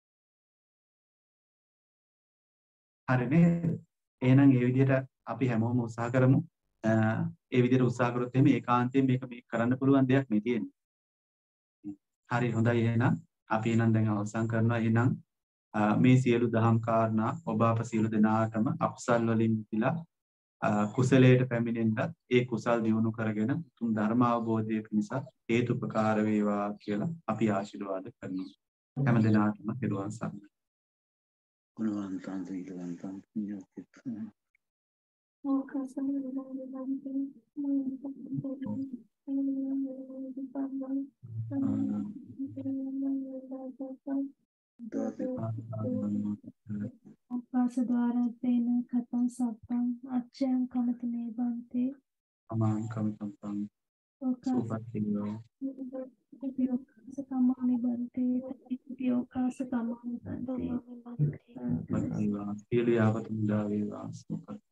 හරි නේද? එහෙනම් ඒ විදිහට අපි හැමෝම උත්සාහ කරමු. ඒ විදිහට උත්සාහ කරොත් එහෙම ඒකාන්තයෙන් මේක මේ කරන්න පුළුවන් දෙයක් මේ තියෙන්නේ. හරි හොඳයි එහෙනම් අපි එහෙනම් දැන් අවසන් කරනවා. එහෙනම් මේ සියලු දහම් කාරණා ඔබ අප සියලු දෙනාටම අකුසල් වලින් මිදලා කුසලයට පැමිණෙන්නත් ඒ කුසල් දියුණු කරගෙන උතුම් ධර්ම අවබෝධය පිණිස හේතුපකාර වේවා කියලා අපි ආශිර්වාද කරනවා. හැම දිනාටම පිරුවන් සරණයි. ගුණවන්තන් සීලවන්තන් පුණ්‍යවන්තන් ආකාශද්වාරත්තේන කතං සත්තං අච්ඡයං කමති මේ බන්තේ අමාං කමිතං සුපතියෝ සකමානි බන්තේ ඉතිෝකාස කමානි බන්තේ සියලු යාවතුන් දා වේවා සුපති